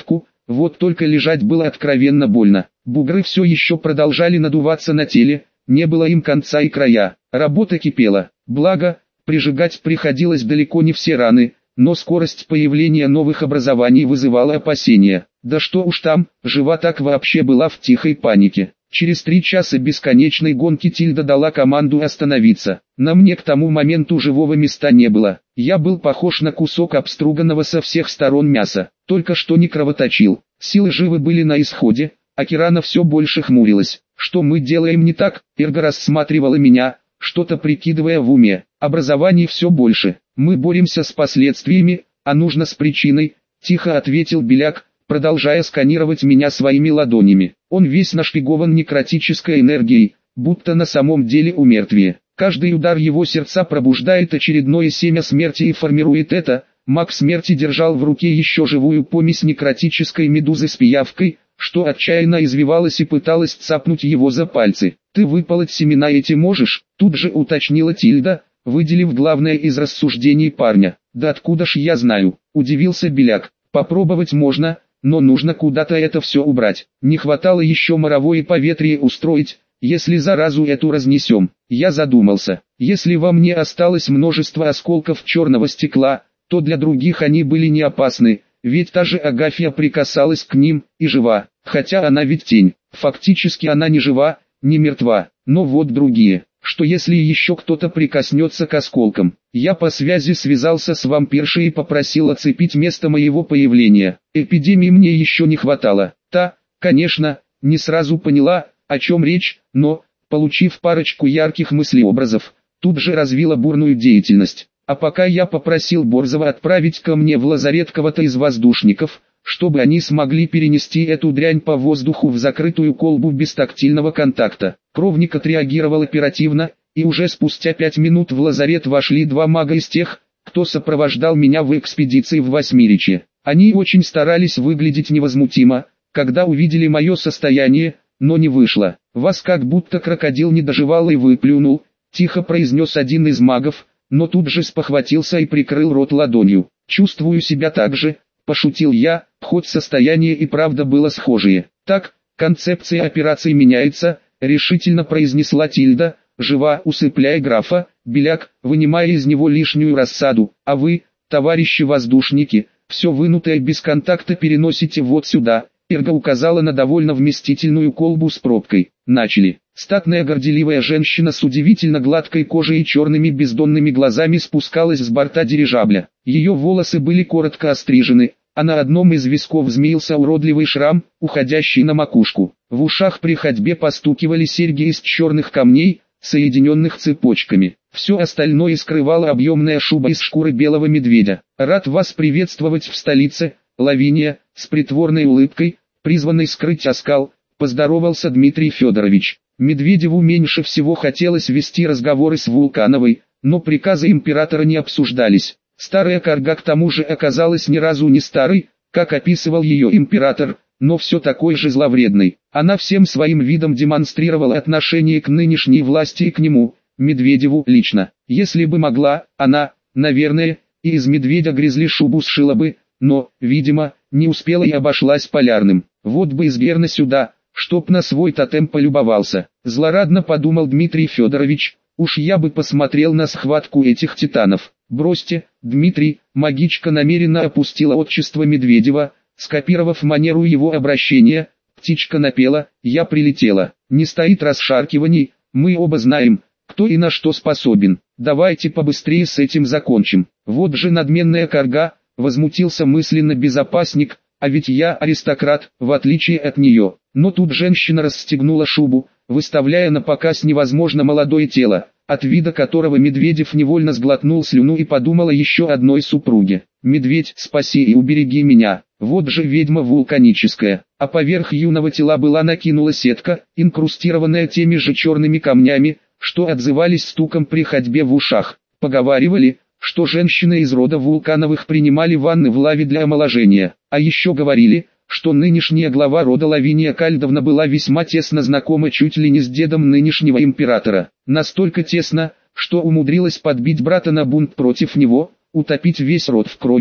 [SPEAKER 1] вот только лежать было откровенно больно. Бугры все еще продолжали надуваться на теле, не было им конца и края. Работа кипела, благо, прижигать приходилось далеко не все раны, но скорость появления новых образований вызывала опасения. Да что уж там, жива так вообще была в тихой панике. Через три часа бесконечной гонки Тильда дала команду остановиться. На мне к тому моменту живого места не было. Я был похож на кусок обструганного со всех сторон мяса, только что не кровоточил. Силы живы были на исходе, а Кирана все больше хмурилась. Что мы делаем не так? Ирга рассматривала меня, что-то прикидывая в уме. Образований все больше. Мы боремся с последствиями, а нужно с причиной, тихо ответил Беляк, продолжая сканировать меня своими ладонями. Он весь нашпигован некротической энергией, будто на самом деле у мертвия. Каждый удар его сердца пробуждает очередное семя смерти и формирует это. Маг смерти держал в руке еще живую помесь некротической медузы с пиявкой, что отчаянно извивалась и пыталась цапнуть его за пальцы. «Ты выпалоть семена эти можешь?» Тут же уточнила Тильда, выделив главное из рассуждений парня. «Да откуда ж я знаю?» – удивился Беляк. «Попробовать можно, но нужно куда-то это все убрать. Не хватало еще моровое поветрие устроить, если заразу эту разнесем». Я задумался. Если во мне осталось множество осколков черного стекла, то для других они были не опасны, ведь та же Агафья прикасалась к ним и жива, хотя она ведь тень. Фактически она не жива, не мертва, но вот другие. Что если еще кто-то прикоснется к осколкам? Я по связи связался с вампиршей и попросил оцепить место моего появления. Эпидемии мне еще не хватало. Та, конечно, не сразу поняла, о чем речь, но, получив парочку ярких мыслеобразов, тут же развила бурную деятельность. А пока я попросил Борзова отправить ко мне в лазарет кого-то из воздушников, чтобы они смогли перенести эту дрянь по воздуху в закрытую колбу без тактильного контакта. Кровник отреагировал оперативно, и уже спустя пять минут в лазарет вошли два мага из тех, кто сопровождал меня в экспедиции в Восьмиречье. Они очень старались выглядеть невозмутимо, когда увидели мое состояние, но не вышло. «Вас как будто крокодил не доживал и выплюнул», — тихо произнес один из магов, но тут же спохватился и прикрыл рот ладонью. «Чувствую себя так же», — пошутил я, хоть состояние и правда было схожее. «Так, концепция операции меняется», — решительно произнесла Тильда, жива усыпляя графа. «Беляк, вынимая из него лишнюю рассаду, а вы, товарищи воздушники, все вынутое без контакта переносите вот сюда». Ирга указала на довольно вместительную колбу с пробкой. Начали. Статная горделивая женщина с удивительно гладкой кожей и черными бездонными глазами спускалась с борта дирижабля. Ее волосы были коротко острижены, а на одном из висков змеился уродливый шрам, уходящий на макушку. В ушах при ходьбе постукивали серьги из черных камней, соединенных цепочками. Все остальное скрывала объемная шуба из шкуры белого медведя. «Рад вас приветствовать в столице, Лавиния», с притворной улыбкой, призванной скрыть оскал, поздоровался Дмитрий Федорович. Медведеву меньше всего хотелось вести разговоры с Вулкановой, но приказы императора не обсуждались. Старая карга к тому же оказалась ни разу не старой, как описывал ее император, но все такой же зловредной. Она всем своим видом демонстрировала отношение к нынешней власти и к нему, Медведеву, лично. Если бы могла, она, наверное, и из медведя гризли шубу сшила бы, но, видимо, не успела и обошлась полярным. Вот бы из Герна сюда, чтоб на свой тотем полюбовался. Злорадно подумал Дмитрий Федорович, уж я бы посмотрел на схватку этих титанов. Бросьте, Дмитрий, магичка намеренно опустила отчество Медведева, скопировав манеру его обращения. Птичка напела, я прилетела. Не стоит расшаркиваний, мы оба знаем, кто и на что способен. Давайте побыстрее с этим закончим. Вот же надменная карга. Возмутился мысленно безопасник, а ведь я аристократ, в отличие от нее. Но тут женщина расстегнула шубу, выставляя на показ невозможно молодое тело, от вида которого Медведев невольно сглотнул слюну и подумала еще одной супруге. «Медведь, спаси и убереги меня». Вот же ведьма вулканическая, а поверх юного тела была накинула сетка, инкрустированная теми же черными камнями, что отзывались стуком при ходьбе в ушах. Поговаривали, что женщины из рода Вулкановых принимали ванны в лаве для омоложения, а еще говорили, что нынешняя глава рода Лавиния Кальдовна была весьма тесно знакома чуть ли не с дедом нынешнего императора, настолько тесно, что умудрилась подбить брата на бунт против него, утопить весь род в крови,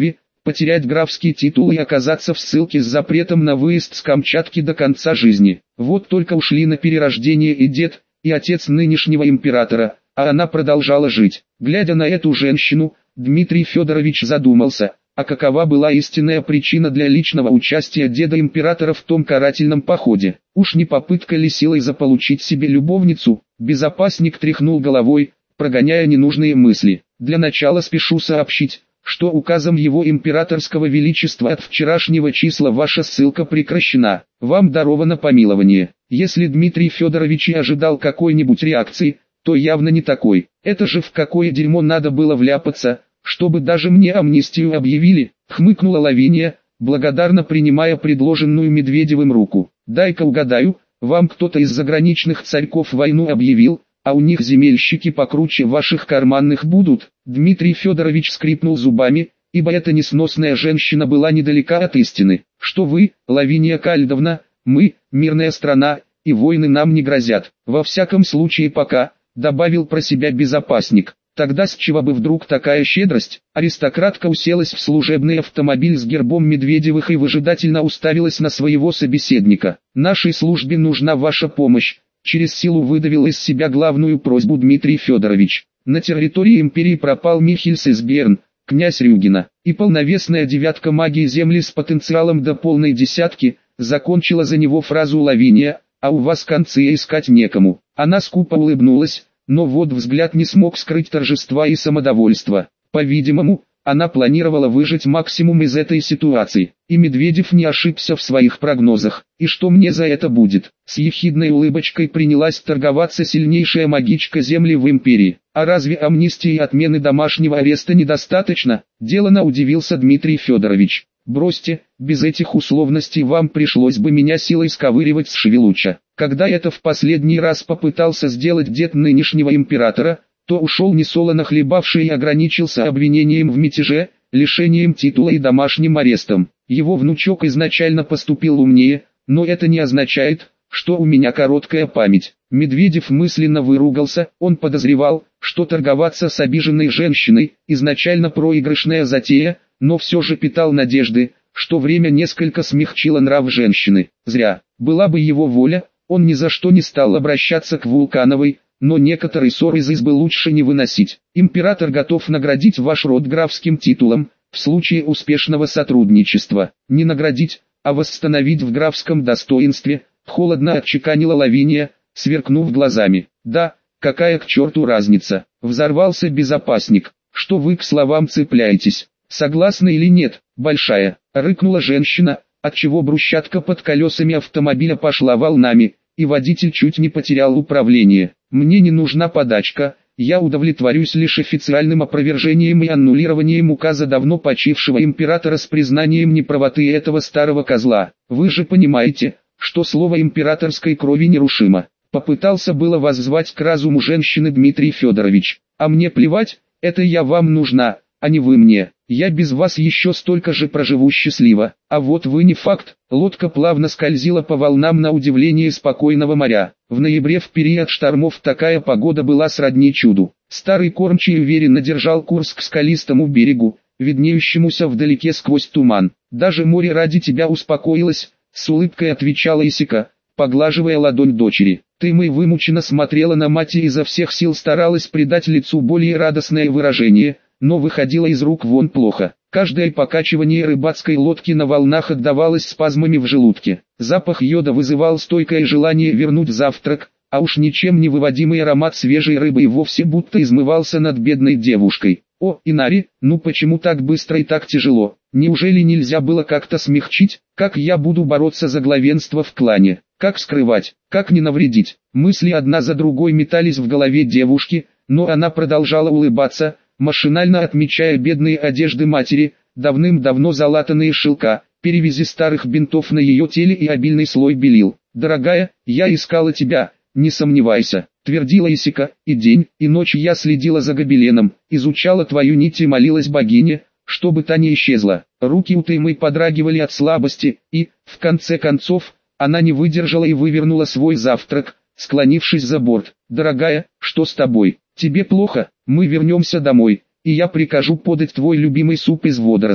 [SPEAKER 1] потерять графский титул и оказаться в ссылке с запретом на выезд с Камчатки до конца жизни. Вот только ушли на перерождение и дед, и отец нынешнего императора, а она продолжала жить. Глядя на эту женщину, Дмитрий Федорович задумался, а какова была истинная причина для личного участия деда императора в том карательном походе. Уж не попытка ли силой заполучить себе любовницу? Безопасник тряхнул головой, прогоняя ненужные мысли. Для начала спешу сообщить, что указом его императорского величества от вчерашнего числа ваша ссылка прекращена. Вам даровано помилование. Если Дмитрий Федорович и ожидал какой-нибудь реакции, то явно не такой. Это же в какое дерьмо надо было вляпаться, чтобы даже мне амнистию объявили, хмыкнула Лавиния, благодарно принимая предложенную Медведевым руку. Дай-ка угадаю, вам кто-то из заграничных царьков войну объявил, а у них земельщики покруче ваших карманных будут. Дмитрий Федорович скрипнул зубами, ибо эта несносная женщина была недалека от истины. Что вы, Лавиния Кальдовна, мы, мирная страна, и войны нам не грозят. Во всяком случае пока, добавил про себя безопасник. Тогда с чего бы вдруг такая щедрость? Аристократка уселась в служебный автомобиль с гербом Медведевых и выжидательно уставилась на своего собеседника. Нашей службе нужна ваша помощь. Через силу выдавил из себя главную просьбу Дмитрий Федорович. На территории империи пропал Михельс из Берн, князь Рюгина, и полновесная девятка магии земли с потенциалом до полной десятки, закончила за него фразу Лавиния, а у вас концы искать некому. Она скупо улыбнулась, но вот взгляд не смог скрыть торжества и самодовольства. По-видимому, она планировала выжать максимум из этой ситуации, и Медведев не ошибся в своих прогнозах. И что мне за это будет? С ехидной улыбочкой принялась торговаться сильнейшая магичка земли в империи. А разве амнистии и отмены домашнего ареста недостаточно? Делано удивился Дмитрий Федорович. Бросьте, без этих условностей вам пришлось бы меня силой сковыривать с шевелуча. Когда это в последний раз попытался сделать дед нынешнего императора, то ушел несолоно хлебавший и ограничился обвинением в мятеже, лишением титула и домашним арестом. Его внучок изначально поступил умнее, но это не означает, что у меня короткая память. Медведев мысленно выругался, он подозревал, что торговаться с обиженной женщиной – изначально проигрышная затея, но все же питал надежды, что время несколько смягчило нрав женщины. Зря, была бы его воля, он ни за что не стал обращаться к Вулкановой, но некоторые ссоры из избы лучше не выносить. Император готов наградить ваш род графским титулом, в случае успешного сотрудничества. Не наградить, а восстановить в графском достоинстве, холодно отчеканила Лавиния, сверкнув глазами. Да, какая к черту разница, взорвался безопасник, что вы к словам цепляетесь. Согласны или нет, большая, рыкнула женщина, отчего брусчатка под колесами автомобиля пошла волнами, и водитель чуть не потерял управление. Мне не нужна подачка, я удовлетворюсь лишь официальным опровержением и аннулированием указа давно почившего императора с признанием неправоты этого старого козла. Вы же понимаете, что слово императорской крови нерушимо. Попытался было воззвать к разуму женщины Дмитрий Федорович. А мне плевать, это я вам нужна, а не вы мне. Я без вас еще столько же проживу счастливо. А вот вы не факт. Лодка плавно скользила по волнам на удивление спокойного моря. В ноябре в период штормов такая погода была сродни чуду. Старый кормчий уверенно держал курс к скалистому берегу, виднеющемуся вдалеке сквозь туман. Даже море ради тебя успокоилось, с улыбкой отвечала Исика, поглаживая ладонь дочери. Ты мы вымученно смотрела на мать и изо всех сил старалась придать лицу более радостное выражение, но выходило из рук вон плохо. Каждое покачивание рыбацкой лодки на волнах отдавалось спазмами в желудке. Запах йода вызывал стойкое желание вернуть завтрак, а уж ничем не выводимый аромат свежей рыбы и вовсе будто измывался над бедной девушкой. О, Инари, ну почему так быстро и так тяжело? Неужели нельзя было как-то смягчить? Как я буду бороться за главенство в клане? Как скрывать? Как не навредить? Мысли одна за другой метались в голове девушки, но она продолжала улыбаться, машинально отмечая бедные одежды матери, давным-давно залатанные шелка, перевязи старых бинтов на ее теле и обильный слой белил. «Дорогая, я искала тебя, не сомневайся», — твердила Исика, — «и день, и ночь я следила за гобеленом, изучала твою нить и молилась богине, чтобы та не исчезла». Руки у Таймы подрагивали от слабости, и, в конце концов, она не выдержала и вывернула свой завтрак, склонившись за борт. «Дорогая, что с тобой? Тебе плохо? Мы вернемся домой, и я прикажу подать твой любимый суп из водорослей».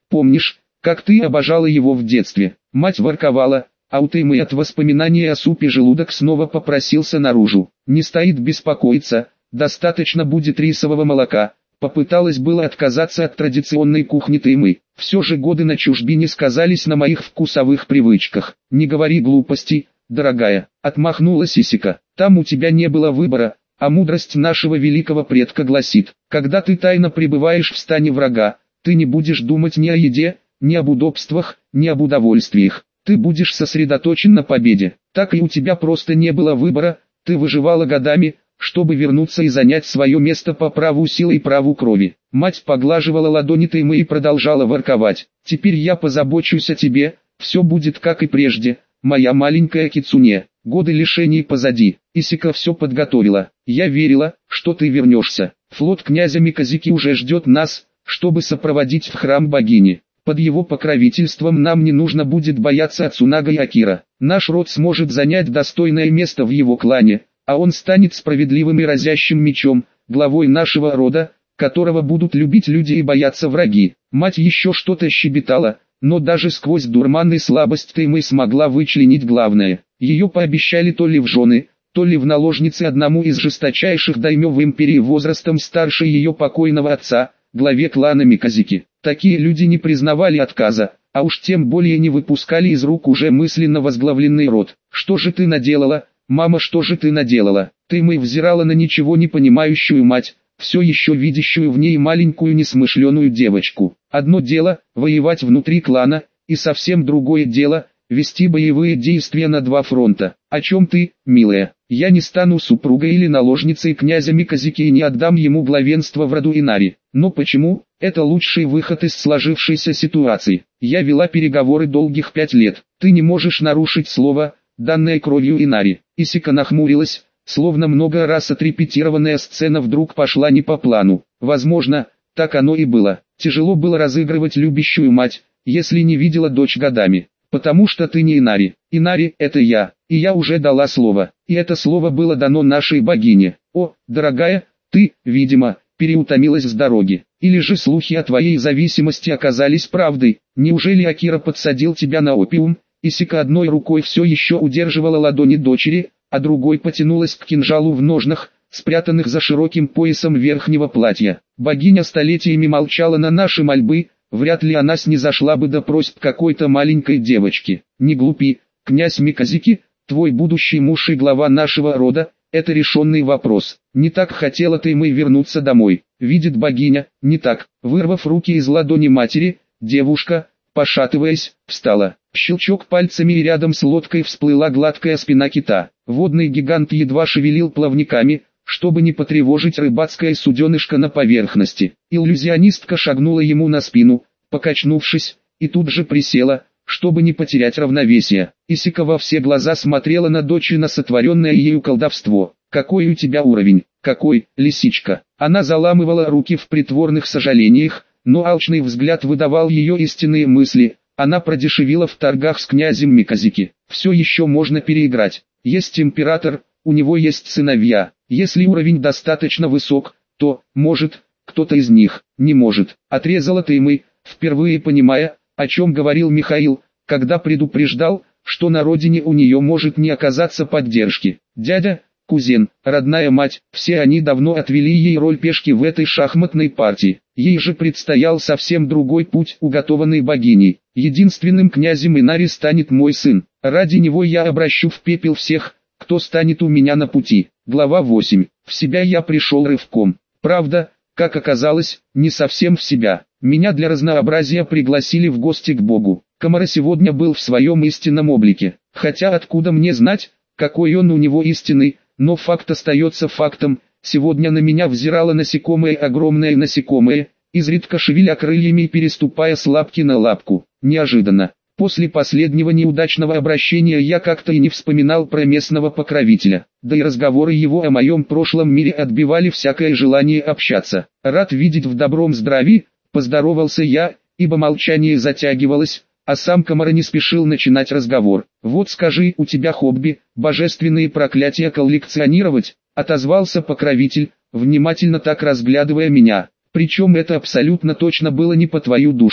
[SPEAKER 1] Помнишь, как ты обожала его в детстве? Мать ворковала, а у Теймы от воспоминания о супе желудок снова попросился наружу. Не стоит беспокоиться, достаточно будет рисового молока. Попыталась было отказаться от традиционной кухни Теймы. Все же годы на чужбине сказались на моих вкусовых привычках. Не говори глупостей, дорогая, отмахнулась Исика. Там у тебя не было выбора, а мудрость нашего великого предка гласит: когда ты тайно пребываешь в стане врага, ты не будешь думать ни о еде, ни об удобствах, ни об удовольствиях. Ты будешь сосредоточен на победе. Так и у тебя просто не было выбора, ты выживала годами, чтобы вернуться и занять свое место по праву силы и праву крови. Мать поглаживала ладони Теймы и продолжала ворковать. Теперь я позабочусь о тебе, все будет как и прежде, моя маленькая кицуне. Годы лишений позади. Исика все подготовила. Я верила, что ты вернешься. Флот князя Миказики уже ждет нас, чтобы сопроводить в храм богини. Под его покровительством нам не нужно будет бояться Цунага и Акира. Наш род сможет занять достойное место в его клане, а он станет справедливым и разящим мечом, главой нашего рода, которого будут любить люди и бояться враги. Мать еще что-то щебетала, но даже сквозь дурман и слабость Теймы смогла вычленить главное. Ее пообещали то ли в жены, то ли в наложницы одному из жесточайших даймё в империи возрастом старше ее покойного отца, главе клана Миказики. Такие люди не признавали отказа, а уж тем более не выпускали из рук уже мысленно возглавленный род. «Что же ты наделала, мама, что же ты наделала?» Теймы взирала на ничего не понимающую мать, все еще видящую в ней маленькую несмышленую девочку. Одно дело – воевать внутри клана, и совсем другое дело – вести боевые действия на два фронта. «О чем ты, милая? Я не стану супругой или наложницей князя Миказики и не отдам ему главенство в роду Инари. Но почему? Это лучший выход из сложившейся ситуации. Я вела переговоры долгих пять лет. Ты не можешь нарушить слово, данное кровью Инари». Исика нахмурилась, словно много раз отрепетированная сцена вдруг пошла не по плану. Возможно, так оно и было. Тяжело было разыгрывать любящую мать, если не видела дочь годами. «Потому что ты не Инари. Инари – это я, и я уже дала слово, и это слово было дано нашей богине. О, дорогая, ты, видимо, переутомилась с дороги. Или же слухи о твоей зависимости оказались правдой? Неужели Акира подсадил тебя на опиум?» Исика одной рукой все еще удерживала ладони дочери, а другой потянулась к кинжалу в ножнах, спрятанных за широким поясом верхнего платья. Богиня столетиями молчала на наши мольбы, вряд ли она снизошла бы до просьб какой-то маленькой девочки. Не глупи, князь Миказики, твой будущий муж и глава нашего рода, это решенный вопрос. Не так хотела Теймы вернуться домой, видит богиня, не так. Вырвав руки из ладони матери, девушка, пошатываясь, встала. Щелчок пальцами, и рядом с лодкой всплыла гладкая спина кита. Водный гигант едва шевелил плавниками, чтобы не потревожить рыбацкое суденышко на поверхности. Иллюзионистка шагнула ему на спину, покачнувшись, и тут же присела, чтобы не потерять равновесие. Исика во все глаза смотрела на дочь и на сотворенное ею колдовство. «Какой у тебя уровень? Какой, лисичка?» Она заламывала руки в притворных сожалениях, но алчный взгляд выдавал ее истинные мысли. Она продешевила в торгах с князем Миказики. Все еще можно переиграть. Есть император, у него есть сыновья. Если уровень достаточно высок, то, может, кто-то из них, не может. Отрезала Теймы, впервые понимая, о чем говорил Михаил, когда предупреждал, что на родине у нее может не оказаться поддержки. Дядя, кузен, родная мать, все они давно отвели ей роль пешки в этой шахматной партии. Ей же предстоял совсем другой путь, уготованный богиней. Единственным князем Инари станет мой сын. Ради него я обращу в пепел всех, кто станет у меня на пути. Глава восемь. В себя я пришел рывком. Правда, как оказалось, не совсем в себя. Меня для разнообразия пригласили в гости к Богу. Комара сегодня был в своем истинном облике. Хотя откуда мне знать, какой он у него истинный, но факт остается фактом. Сегодня на меня взирало насекомое, огромное насекомое, изредка шевеля крыльями и переступая с лапки на лапку. Неожиданно. После последнего неудачного обращения я как-то и не вспоминал про местного покровителя, да и разговоры его о моем прошлом мире отбивали всякое желание общаться. «Рад видеть в добром здравии», — поздоровался я, ибо молчание затягивалось, а сам Комара не спешил начинать разговор. «Вот скажи, у тебя хобби, божественные проклятия коллекционировать?» — отозвался покровитель, внимательно так разглядывая меня. «Причем это абсолютно точно было не по твою душу.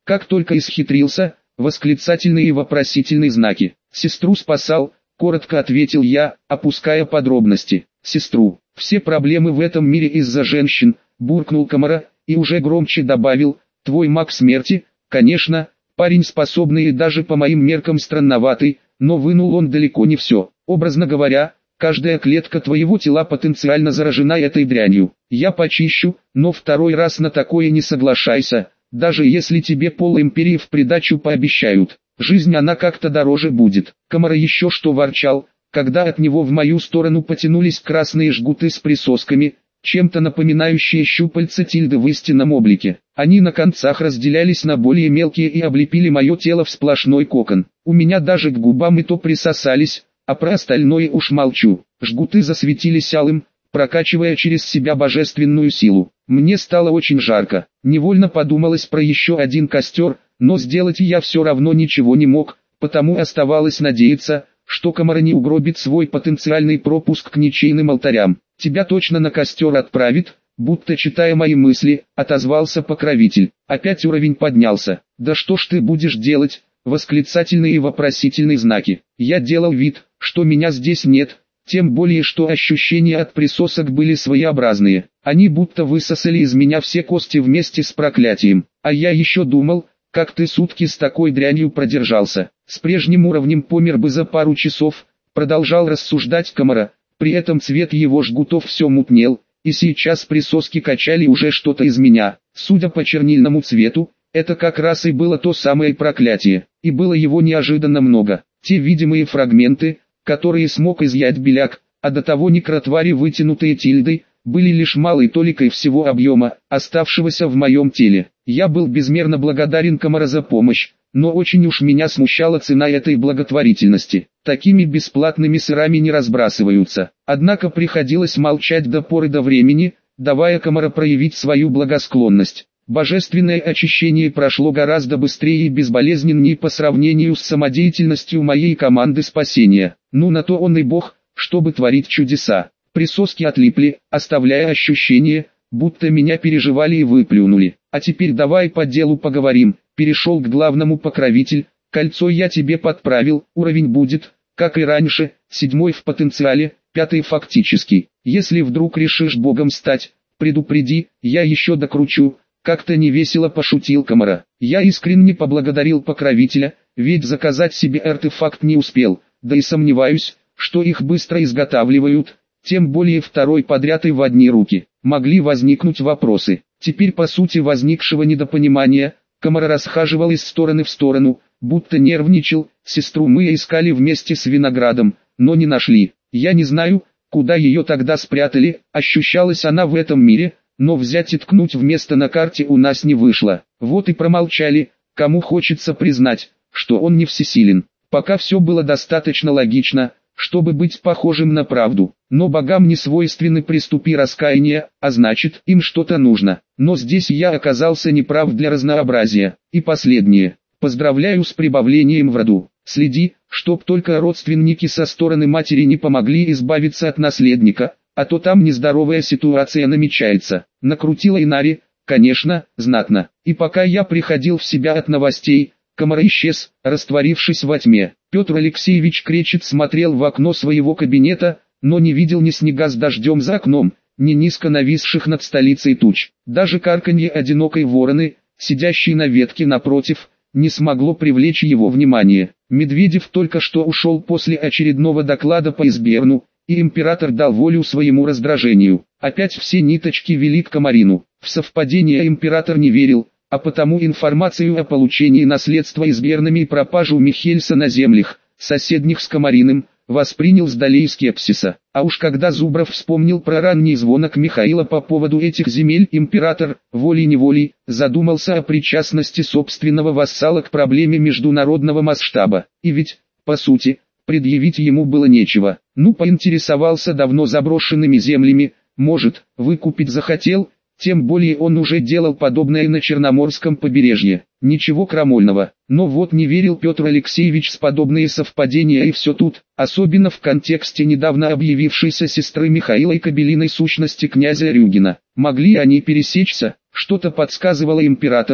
[SPEAKER 1] Как только исхитрился, восклицательные и вопросительные знаки. Сестру спасал, коротко ответил я, опуская подробности. Сестру. Все проблемы в этом мире из-за женщин, буркнул Камара, и уже громче добавил, твой маг смерти, конечно, парень способный и даже по моим меркам странноватый, но вынул он далеко не все. Образно говоря, каждая клетка твоего тела потенциально заражена этой дрянью. Я почищу, но второй раз на такое не соглашайся, даже если тебе пол империи в придачу пообещают. Жизнь она как-то дороже будет. Камара еще что ворчал, когда от него в мою сторону потянулись красные жгуты с присосками, чем-то напоминающие щупальца Тильды в истинном облике. Они на концах разделялись на более мелкие и облепили мое тело в сплошной кокон. У меня даже к губам и то присосались, а про остальное уж молчу. Жгуты засветились алым, прокачивая через себя божественную силу. Мне стало очень жарко. Невольно подумалось про еще один костер, но сделать я все равно ничего не мог, потому оставалось надеяться, что Камара не угробит свой потенциальный пропуск к ничейным алтарям. Тебя точно на костер отправит, будто читая мои мысли, отозвался покровитель. Опять уровень поднялся. Да что ж ты будешь делать? Восклицательные и вопросительные знаки. Я делал вид, что меня здесь нет, тем более что ощущения от присосок были своеобразные. Они будто высосали из меня все кости вместе с проклятием. А я еще думал, как ты сутки с такой дрянью продержался. С прежним уровнем помер бы за пару часов, продолжал рассуждать Камара. При этом цвет его жгутов все мутнел, и сейчас присоски качали уже что-то из меня. Судя по чернильному цвету, это как раз и было то самое проклятие, и было его неожиданно много. Те видимые фрагменты, которые смог изъять Беляк, а до того некротвари, вытянутые Тильдой, были лишь малой толикой всего объема, оставшегося в моем теле. Я был безмерно благодарен Камара за помощь, но очень уж меня смущала цена этой благотворительности. Такими бесплатными сырами не разбрасываются. Однако приходилось молчать до поры до времени, давая Камара проявить свою благосклонность. Божественное очищение прошло гораздо быстрее и безболезненнее по сравнению с самодеятельностью моей команды спасения. Ну на то он и бог, чтобы творить чудеса. Присоски отлипли, оставляя ощущение, будто меня переживали и выплюнули. А теперь давай по делу поговорим. Перешел к главному покровитель. Кольцо я тебе подправил, уровень будет, как и раньше, седьмой в потенциале, пятый фактически. Если вдруг решишь богом стать, предупреди, я еще докручу. Как-то невесело пошутил Камара. Я искренне поблагодарил покровителя, ведь заказать себе артефакт не успел, да и сомневаюсь, что их быстро изготавливают, тем более второй подряд и в одни руки. Могли возникнуть вопросы. Теперь по сути возникшего недопонимания, Камара расхаживал из стороны в сторону, будто нервничал. Сестру мы искали вместе с Виноградом, но не нашли. Я не знаю, куда ее тогда спрятали, ощущалась она в этом мире, но взять и ткнуть в место на карте у нас не вышло. Вот и промолчали, кому хочется признать, что он не всесилен. Пока все было достаточно логично, чтобы быть похожим на правду. Но богам не свойственны приступи раскаяния, а значит, им что-то нужно. Но здесь я оказался неправ для разнообразия. И последнее. Поздравляю с прибавлением в роду. Следи, чтоб только родственники со стороны матери не помогли избавиться от наследника, а то там нездоровая ситуация намечается. Накрутила Инари, конечно, знатно. И пока я приходил в себя от новостей, Камара исчез, растворившись во тьме. Петр Алексеевич Кречет смотрел в окно своего кабинета, но не видел ни снега с дождем за окном, ни низко нависших над столицей туч. Даже карканье одинокой вороны, сидящей на ветке напротив, не смогло привлечь его внимание. Медведев только что ушел после очередного доклада по Изберну, и император дал волю своему раздражению. Опять все ниточки вели к Камарину. В совпадение император не верил, а потому информацию о получении наследства Избернами и пропажу Михельса на землях, соседних с Камариным, воспринял с долей скепсиса. А уж когда Зубров вспомнил про ранний звонок Михаила по поводу этих земель, император, волей-неволей, задумался о причастности собственного вассала к проблеме международного масштаба. И ведь, по сути, предъявить ему было нечего. Ну, поинтересовался давно заброшенными землями, может, выкупить захотел, тем более он уже делал подобное на Черноморском побережье. Ничего крамольного. Но вот не верил Петр Алексеевич в подобные совпадения, и все тут, особенно в контексте недавно объявившейся сестры Михаила и кобелиной сущности князя Рюгина. Могли они пересечься? Что-то подсказывало императору,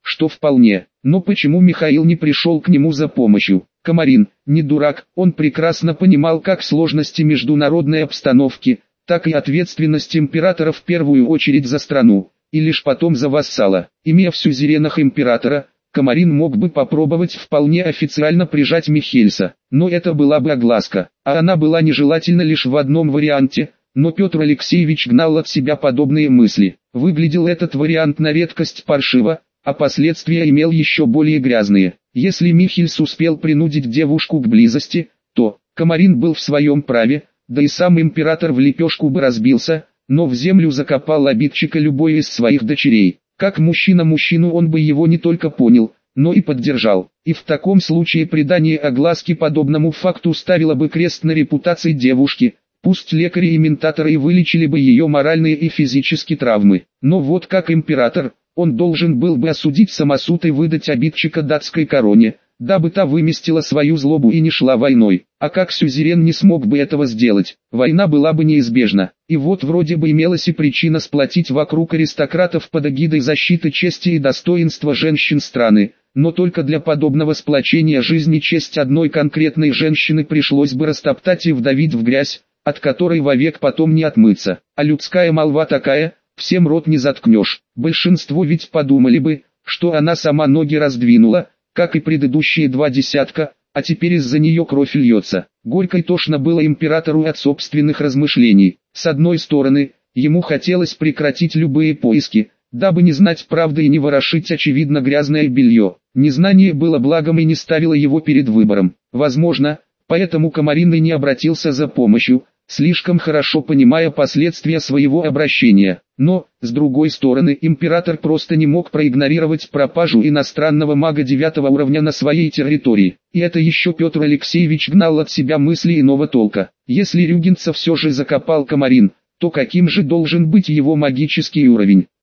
[SPEAKER 1] что вполне. Но почему Михаил не пришел к нему за помощью? Комарин, не дурак, он прекрасно понимал как сложности международной обстановки, так и ответственность императора в первую очередь за страну, и лишь потом за вассала. Имея в сюзеренах императора, Комарин мог бы попробовать вполне официально прижать Михельса, но это была бы огласка, а она была нежелательна лишь в одном варианте, но Петр Алексеевич гнал от себя подобные мысли. Выглядел этот вариант на редкость паршиво, а последствия имел еще более грязные. Если Михельс успел принудить девушку к близости, то Комарин был в своем праве, да и сам император в лепешку бы разбился, но в землю закопал обидчика любой из своих дочерей. Как мужчина мужчину он бы его не только понял, но и поддержал. И в таком случае придание огласки подобному факту ставило бы крест на репутации девушки. Пусть лекари и ментаторы и вылечили бы ее моральные и физические травмы, но вот как император, он должен был бы осудить самосуд и выдать обидчика датской короне, дабы та выместила свою злобу и не шла войной. А как сюзерен не смог бы этого сделать, война была бы неизбежна. И вот вроде бы имелась и причина сплотить вокруг аристократов под эгидой защиты чести и достоинства женщин страны, но только для подобного сплочения жизни честь одной конкретной женщины пришлось бы растоптать и вдавить в грязь, от которой вовек потом не отмыться. А людская молва такая, всем рот не заткнешь. Большинство ведь подумали бы, что она сама ноги раздвинула, как и предыдущие два десятка, а теперь из-за нее кровь льется. Горько и тошно было императору от собственных размышлений. С одной стороны, ему хотелось прекратить любые поиски, дабы не знать правды и не ворошить очевидно грязное белье. Незнание было благом и не ставило его перед выбором. Возможно, поэтому Комарин и не обратился за помощью, слишком хорошо понимая последствия своего обращения. Но, с другой стороны, император просто не мог проигнорировать пропажу иностранного мага девятого уровня на своей территории. И это еще Петр Алексеевич гнал от себя мысли иного толка. Если Рюгенца все же закопал Комарин, то каким же должен быть его магический уровень?